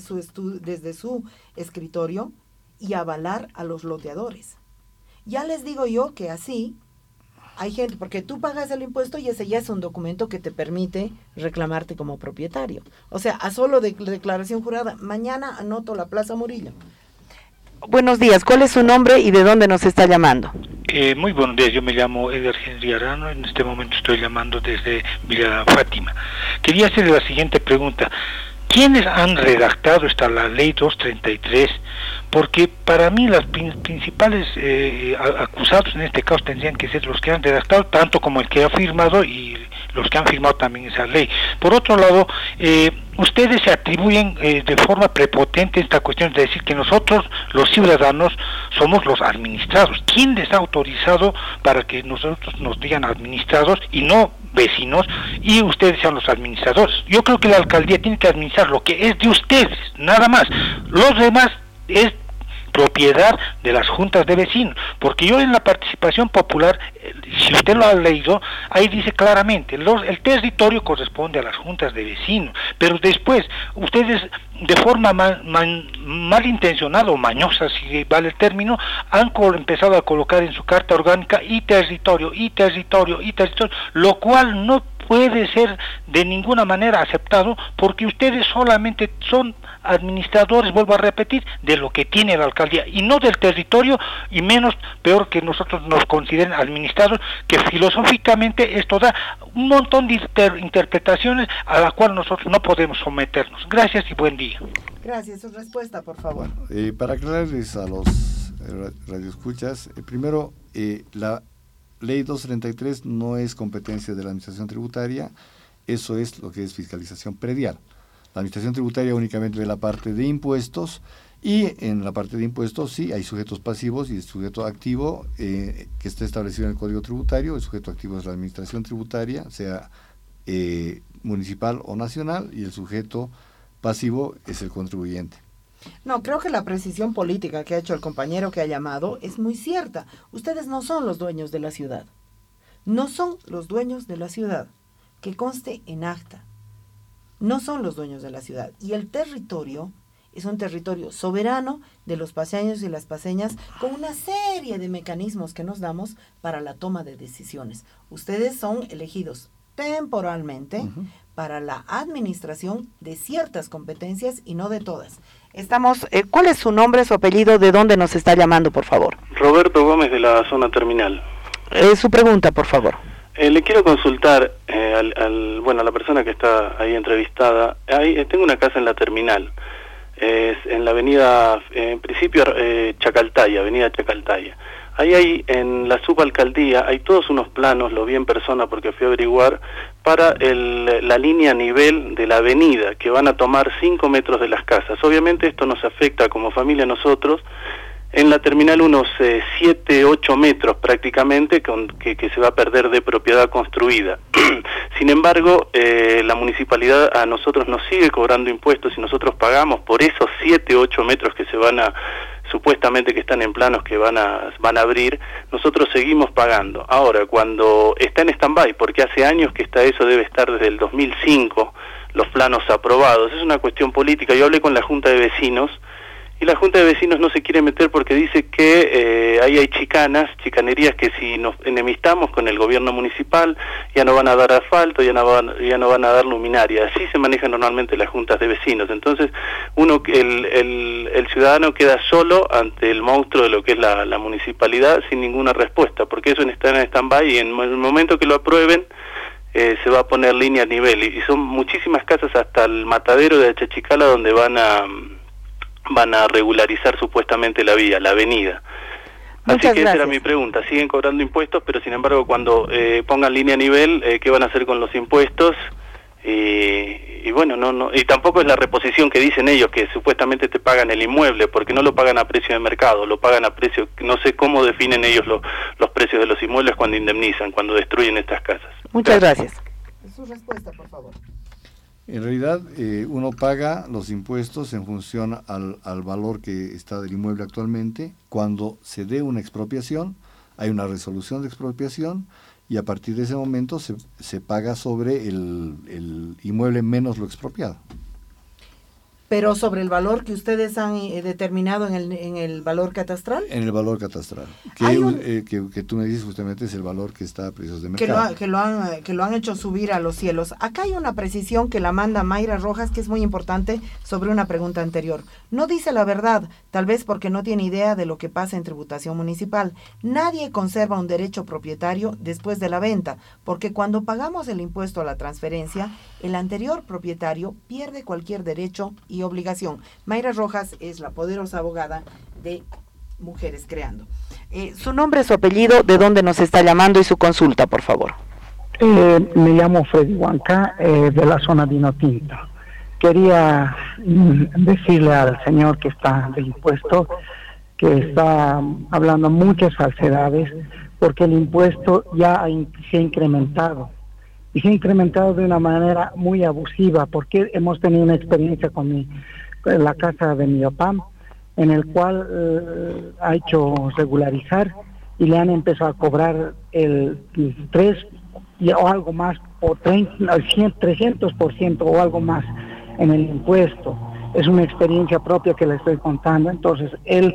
su escritorio y avalar a los loteadores. Ya les digo yo que así hay gente, porque tú pagas el impuesto y ese ya es un documento que te permite reclamarte como propietario. O sea, a solo de declaración jurada, mañana anoto la Plaza Murillo. Buenos días, ¿cuál es su nombre y de dónde nos está llamando? Muy buenos días, yo me llamo Eder Henry Arano, en este momento estoy llamando desde Villa Fátima. Quería hacerle la siguiente pregunta. ¿Quiénes han redactado la ley 233? Porque para mí los principales acusados en este caso tendrían que ser los que han redactado, tanto como el que ha firmado y los que han firmado también esa ley. Por otro lado, ustedes se atribuyen de forma prepotente esta cuestión de decir que nosotros, los ciudadanos, somos los administrados. ¿Quién les ha autorizado para que nosotros nos digan administrados y no vecinos, y ustedes sean los administradores? Yo creo que la alcaldía tiene que administrar lo que es de ustedes, nada más. Los demás es propiedad de las juntas de vecinos, porque yo en la participación popular, si usted lo ha leído, ahí dice claramente, el territorio corresponde a las juntas de vecinos, pero después ustedes de forma malintencionada o mañosa, si vale el término, han empezado a colocar en su carta orgánica y territorio, lo cual no puede ser de ninguna manera aceptado, porque ustedes solamente son administradores, vuelvo a repetir, de lo que tiene la alcaldía y no del territorio, y menos, peor, que nosotros nos consideren administrados, que filosóficamente esto da un montón de interpretaciones a la cual nosotros no podemos someternos. Gracias y buen día. Gracias, su respuesta, por favor. Bueno, para aclararles a los radioescuchas, primero, la Ley 233 no es competencia de la Administración Tributaria, Eso es lo que es fiscalización predial. La administración tributaria únicamente ve la parte de impuestos, y en la parte de impuestos sí hay sujetos pasivos y el sujeto activo que está establecido en el Código Tributario. El sujeto activo es la administración tributaria, sea municipal o nacional, y el sujeto pasivo es el contribuyente. No, creo que la precisión política que ha hecho el compañero que ha llamado es muy cierta. Ustedes no son los dueños de la ciudad. No son los dueños de la ciudad. Que conste en acta. No son los dueños de la ciudad. Y el territorio es un territorio soberano de los paseños y las paseñas, con una serie de mecanismos que nos damos para la toma de decisiones. Ustedes son elegidos temporalmente para la administración de ciertas competencias y no de todas. Estamos, ¿cuál es su nombre, su apellido, de dónde nos está llamando, por favor? Roberto Gómez, de la zona terminal. Su pregunta, por favor. Le quiero consultar a la persona que está ahí entrevistada. Tengo una casa en la terminal, es en la avenida, en principio Chacaltaya, avenida Chacaltaya. Ahí hay, en la subalcaldía, hay todos unos planos, lo vi en persona porque fui a averiguar, para la línea a nivel de la avenida, que van a tomar 5 metros de las casas. Obviamente esto nos afecta como familia a nosotros. En la terminal unos 7, 8 metros prácticamente que se va a perder de propiedad construida. Sin embargo, la municipalidad a nosotros nos sigue cobrando impuestos y nosotros pagamos por esos 7, 8 metros que se van a, supuestamente que están en planos que van a abrir, nosotros seguimos pagando. Ahora, cuando está en stand-by, porque hace años que está eso, debe estar desde el 2005, los planos aprobados, es una cuestión política. Yo hablé con la Junta de Vecinos, y la Junta de Vecinos no se quiere meter porque dice que ahí hay chicanerías que si nos enemistamos con el gobierno municipal, ya no van a dar asfalto, ya no van a dar luminaria. Así se manejan normalmente las juntas de vecinos. Entonces, el ciudadano queda solo ante el monstruo de lo que es la municipalidad sin ninguna respuesta, porque eso está en stand-by y en el momento que lo aprueben, se va a poner línea a nivel. Y son muchísimas casas hasta el matadero de Achachicala donde van a regularizar supuestamente la vía, la avenida. Así que esa era mi pregunta. Siguen cobrando impuestos, pero sin embargo cuando pongan línea a nivel, ¿qué van a hacer con los impuestos? Y bueno, no, y tampoco es la reposición que dicen ellos, que supuestamente te pagan el inmueble, porque no lo pagan a precio de mercado, lo pagan a precio, no sé cómo definen ellos los precios de los inmuebles cuando indemnizan, cuando destruyen estas casas. Muchas gracias. Su respuesta, por favor. En realidad, uno paga los impuestos en función al valor que está del inmueble actualmente. Cuando se dé una expropiación, hay una resolución de expropiación y a partir de ese momento se paga sobre el inmueble menos lo expropiado. ¿Pero sobre el valor que ustedes han determinado en el valor catastral? En el valor catastral, que tú me dices justamente es el valor que está a precios de mercado. Que lo han hecho subir a los cielos. Acá hay una precisión que la manda Mayra Rojas, que es muy importante, sobre una pregunta anterior. No dice la verdad, tal vez porque no tiene idea de lo que pasa en tributación municipal. Nadie conserva un derecho propietario después de la venta, porque cuando pagamos el impuesto a la transferencia, el anterior propietario pierde cualquier derecho y obligación. Mayra Rojas es la poderosa abogada de Mujeres Creando. Su nombre, su apellido, de dónde nos está llamando y su consulta, por favor. Me llamo Freddy Huanca, de la zona Vinotinto. Quería decirle al señor que está de impuesto que está hablando muchas falsedades, porque el impuesto ya se ha incrementado. Y se ha incrementado de una manera muy abusiva, porque hemos tenido una experiencia con la casa de mi papá, en el cual ha hecho regularizar y le han empezado a cobrar el 3 o algo más, o 300% o algo más en el impuesto. Es una experiencia propia que le estoy contando. Entonces, él,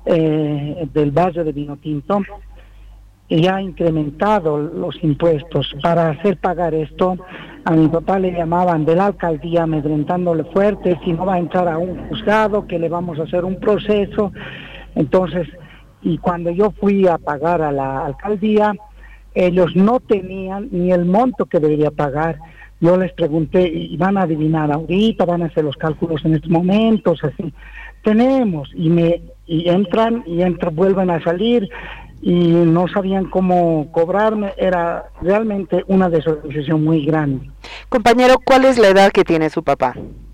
del barrio de Vinotinto, ya ha incrementado los impuestos. Para hacer pagar esto, a mi papá le llamaban de la alcaldía amedrentándole fuerte, si no va a entrar a un juzgado, que le vamos a hacer un proceso. Entonces, y cuando yo fui a pagar a la alcaldía, ellos no tenían ni el monto que debería pagar. Yo les pregunté, y van a adivinar ahorita, van a hacer los cálculos en estos momentos, así. Tenemos, y entran, vuelven a salir, y no sabían cómo cobrarme. Era realmente una desorganización muy grande. Compañero, ¿cuál es la edad que tiene su papá?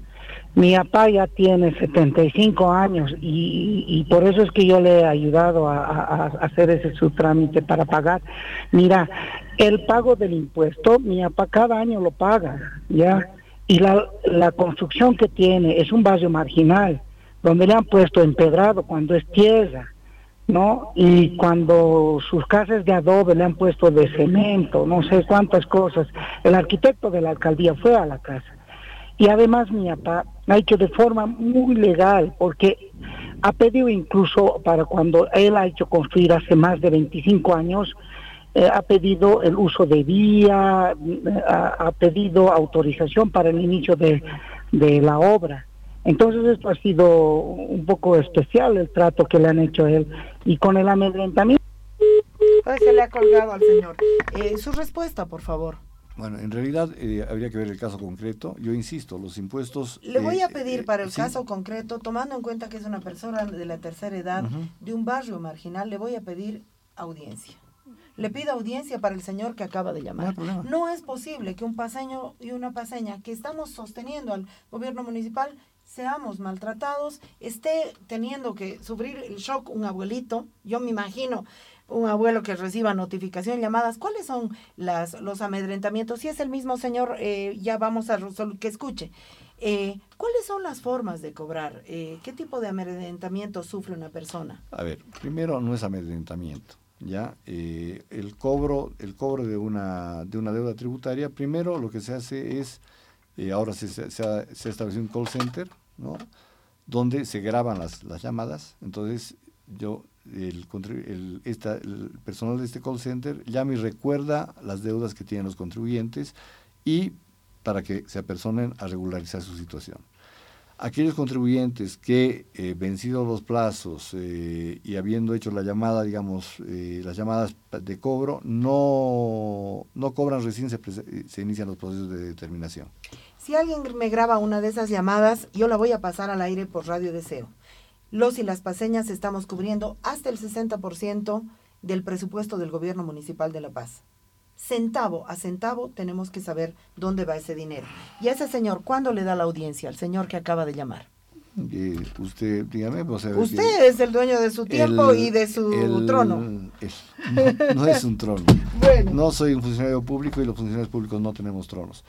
Mi papá ya tiene 75 años y por eso es que yo le he ayudado a hacer ese su trámite para pagar. Mira, el pago del impuesto, mi papá cada año lo paga, ¿ya? Y la construcción que tiene es un barrio marginal, donde le han puesto empedrado cuando es tierra, ¿no? Y cuando sus casas de adobe le han puesto de cemento, no sé cuántas cosas. El arquitecto de la alcaldía fue a la casa. Y además mi papá ha hecho de forma muy legal, porque ha pedido incluso para cuando él ha hecho construir hace más de 25 años, ha pedido el uso de vía, ha pedido autorización para el inicio de la obra. Entonces esto ha sido un poco especial el trato que le han hecho a él. Y con el amedrentamiento... Se le ha colgado al señor. Su respuesta, por favor. Bueno, en realidad habría que ver el caso concreto. Yo insisto, los impuestos... Le voy a pedir para el sí. caso concreto, tomando en cuenta que es una persona de la tercera edad, de un barrio marginal, le voy a pedir audiencia. Le pido audiencia para el señor que acaba de llamar. No es posible que un paseño y una paseña que estamos sosteniendo al gobierno municipal seamos maltratados, esté teniendo que sufrir el shock un abuelito. Yo me imagino un abuelo que reciba notificación, llamadas. ¿Cuáles son los amedrentamientos? Si es el mismo señor, ya vamos a que escuche. ¿Cuáles son las formas de cobrar? ¿Qué tipo de amedrentamiento sufre una persona? A ver, primero no es amedrentamiento. Ya el cobro de una deuda tributaria, primero lo que se hace es, ahora se ha establecido un call center, ¿no? Donde se graban las llamadas. Entonces el personal de este call center llama y recuerda las deudas que tienen los contribuyentes y para que se apersonen a regularizar su situación. Aquellos contribuyentes que, vencidos los plazos y habiendo hecho la llamada, digamos, las llamadas de cobro, no cobran, recién se inician los procesos de determinación. Si alguien me graba una de esas llamadas, yo la voy a pasar al aire por Radio Deseo. Los y las paseñas estamos cubriendo hasta el 60% del presupuesto del gobierno municipal de La Paz. Centavo a centavo tenemos que saber dónde va ese dinero. Y a ese señor, ¿cuándo le da la audiencia al señor que acaba de llamar? Usted, dígame. Usted es el dueño de su tiempo y de su trono. No es un trono. Bueno. No soy un funcionario público y los funcionarios públicos no tenemos tronos.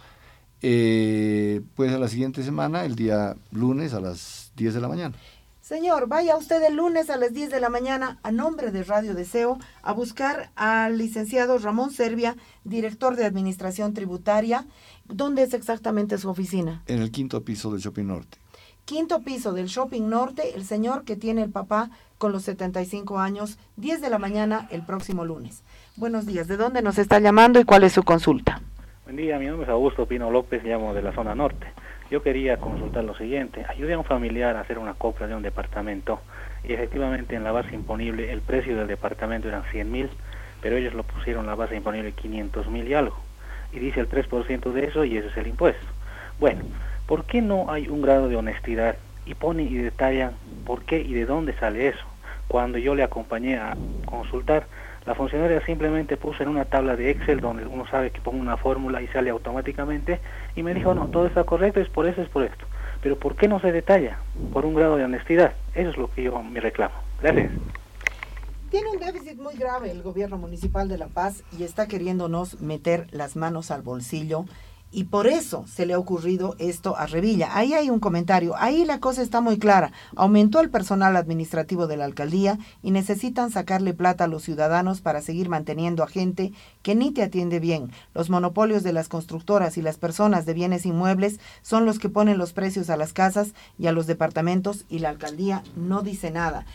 Puede ser la siguiente semana, el día lunes a las 10 de la mañana. Señor, vaya usted el lunes a las 10 de la mañana a nombre de Radio Deseo a buscar al licenciado Ramón Servia, director de Administración Tributaria. ¿Dónde es exactamente su oficina? En el 5º piso del Shopping Norte. 5º piso del Shopping Norte, el señor que tiene el papá con los 75 años, 10 de la mañana el próximo lunes. Buenos días, ¿de dónde nos está llamando y cuál es su consulta? Buen día, mi nombre es Augusto Pino López, llamo de la zona norte. Yo quería consultar lo siguiente. Ayudé a un familiar a hacer una compra de un departamento y efectivamente en la base imponible el precio del departamento eran 100,000, pero ellos lo pusieron la base imponible 500,000 y algo. Y dice el 3% de eso y ese es el impuesto. Bueno, ¿por qué no hay un grado de honestidad y ponen y detallan por qué y de dónde sale eso? Cuando yo le acompañé a consultar, la funcionaria simplemente puso en una tabla de Excel donde uno sabe que pongo una fórmula y sale automáticamente y me dijo, no, todo está correcto, es por esto. Pero ¿por qué no se detalla? Por un grado de honestidad. Eso es lo que yo me reclamo. Gracias. Tiene un déficit muy grave el gobierno municipal de La Paz y está queriéndonos meter las manos al bolsillo. Y por eso se le ha ocurrido esto a Revilla. Ahí hay un comentario. Ahí la cosa está muy clara. Aumentó el personal administrativo de la alcaldía y necesitan sacarle plata a los ciudadanos para seguir manteniendo a gente que ni te atiende bien. Los monopolios de las constructoras y las personas de bienes inmuebles son los que ponen los precios a las casas y a los departamentos y la alcaldía no dice nada.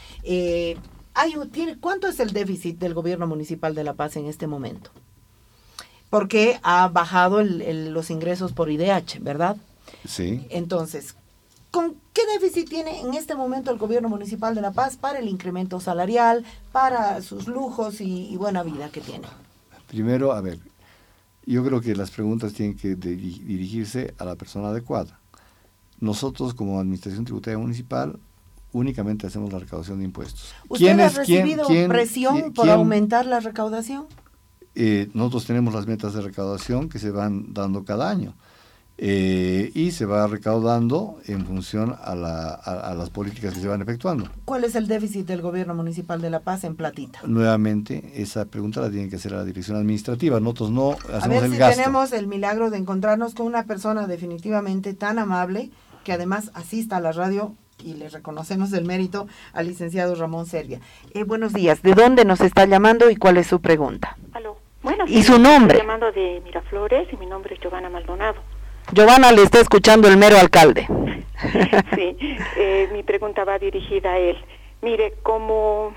¿Cuánto es el déficit del gobierno municipal de La Paz en este momento? Porque ha bajado los ingresos por IDH, ¿verdad? Sí. Entonces, ¿con qué déficit tiene en este momento el gobierno municipal de La Paz para el incremento salarial, para sus lujos y buena vida que tiene? Primero, a ver, yo creo que las preguntas tienen que dirigirse a la persona adecuada. Nosotros, como Administración Tributaria Municipal, únicamente hacemos la recaudación de impuestos. ¿Usted ha recibido presión por aumentar la recaudación? Nosotros tenemos las metas de recaudación que se van dando cada año. Y se va recaudando en función a las políticas que se van efectuando. ¿Cuál es el déficit del gobierno municipal de La Paz en platita? Nuevamente, esa pregunta la tiene que hacer a la dirección administrativa. Nosotros no hacemos el gasto. A ver si tenemos el milagro de encontrarnos con una persona definitivamente tan amable, que además asista a la radio, y le reconocemos el mérito al licenciado Ramón Servia. Buenos días, ¿de dónde nos está llamando y cuál es su pregunta? Aló. Bueno, ¿y su nombre? Estoy llamando de Miraflores y mi nombre es Giovanna Maldonado. Giovanna, le está escuchando el mero alcalde. Sí, mi pregunta va dirigida a él. Mire, como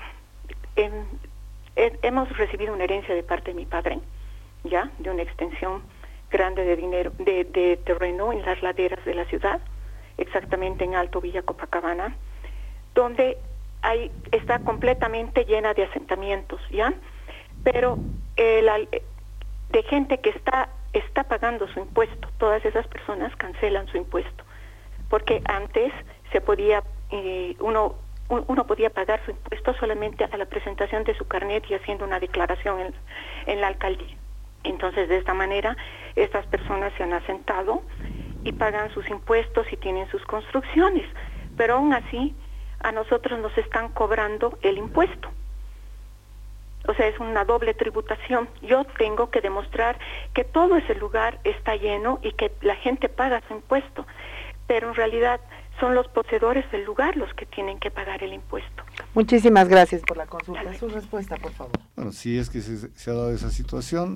hemos recibido una herencia de parte de mi padre, ya, de una extensión grande de dinero, de terreno en las laderas de la ciudad, exactamente en Alto Villa Copacabana, donde está completamente llena de asentamientos, ¿ya? Pero de gente que está pagando su impuesto. Todas esas personas cancelan su impuesto, porque antes se podía uno podía pagar su impuesto solamente a la presentación de su carnet y haciendo una declaración en la alcaldía. Entonces, de esta manera, estas personas se han asentado y pagan sus impuestos y tienen sus construcciones, pero aún así a nosotros nos están cobrando el impuesto. O sea, es una doble tributación. Yo tengo que demostrar que todo ese lugar está lleno y que la gente paga su impuesto, pero en realidad son los poseedores del lugar los que tienen que pagar el impuesto. Muchísimas gracias por la consulta. Su respuesta, por favor. Bueno, si es que se ha dado esa situación,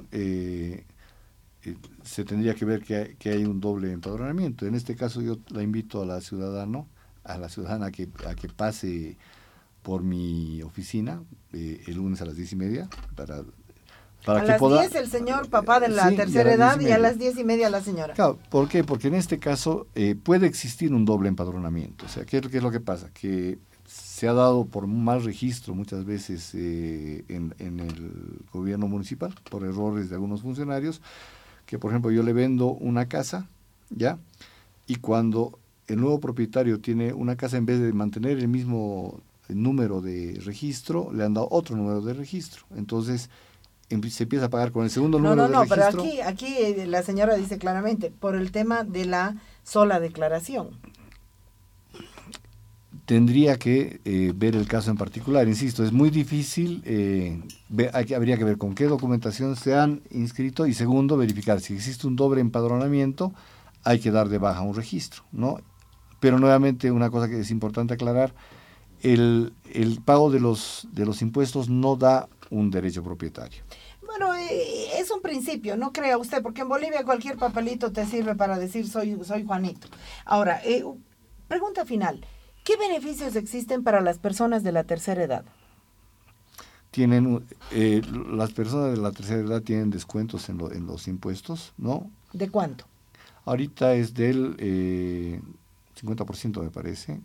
se tendría que ver que hay un doble empadronamiento. En este caso yo la invito a la ciudadana a que pase por mi oficina el lunes a las 10:30 para a que las pueda... 10 el señor papá de la tercera edad y a las 10:30 la señora. Claro, ¿por qué? Porque en este caso puede existir un doble empadronamiento. O sea, ¿qué es lo que pasa? Que se ha dado por mal registro muchas veces en el gobierno municipal, por errores de algunos funcionarios, que por ejemplo yo le vendo una casa, ¿ya? Y cuando el nuevo propietario tiene una casa, en vez de mantener el mismo número de registro, le han dado otro número de registro. Entonces se empieza a pagar con el segundo número de registro. No, pero aquí la señora dice claramente, por el tema de la sola declaración. Tendría que ver el caso en particular, insisto, es muy difícil, habría que ver con qué documentación se han inscrito y segundo, verificar si existe un doble empadronamiento, hay que dar de baja un registro, ¿no? Pero nuevamente una cosa que es importante aclarar, el pago de los impuestos no da un derecho propietario. Bueno, es un principio, no crea usted, porque en Bolivia cualquier papelito te sirve para decir soy Juanito. Ahora, pregunta final, ¿qué beneficios existen para las personas de la tercera edad? Las personas de la tercera edad tienen descuentos en los impuestos, ¿no? ¿De cuánto? Ahorita es del 50% me parece,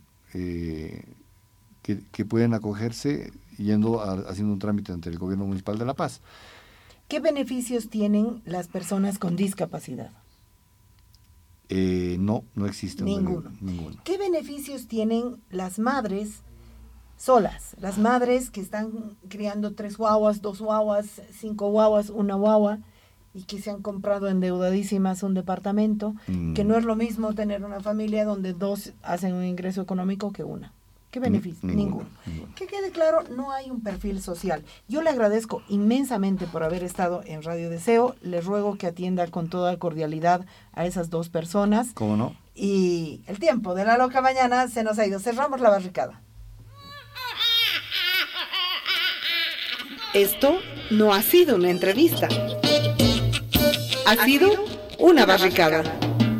que pueden acogerse haciendo un trámite ante el gobierno municipal de La Paz. ¿Qué beneficios tienen las personas con discapacidad? No existe. Ninguno. ¿Qué beneficios tienen las madres solas? Las madres que están criando 3 guaguas, 2 guaguas, 5 guaguas, 1 guagua, y que se han comprado endeudadísimas un departamento, que no es lo mismo tener una familia donde 2 hacen un ingreso económico que una. ¿Qué beneficio? Ninguno. Que quede claro, no hay un perfil social. Yo le agradezco inmensamente por haber estado en Radio Deseo. Le ruego que atienda con toda cordialidad a esas 2 personas. ¿Cómo no? Y el tiempo de la loca mañana se nos ha ido. Cerramos la barricada. Esto no ha sido una entrevista. Ha sido una barricada.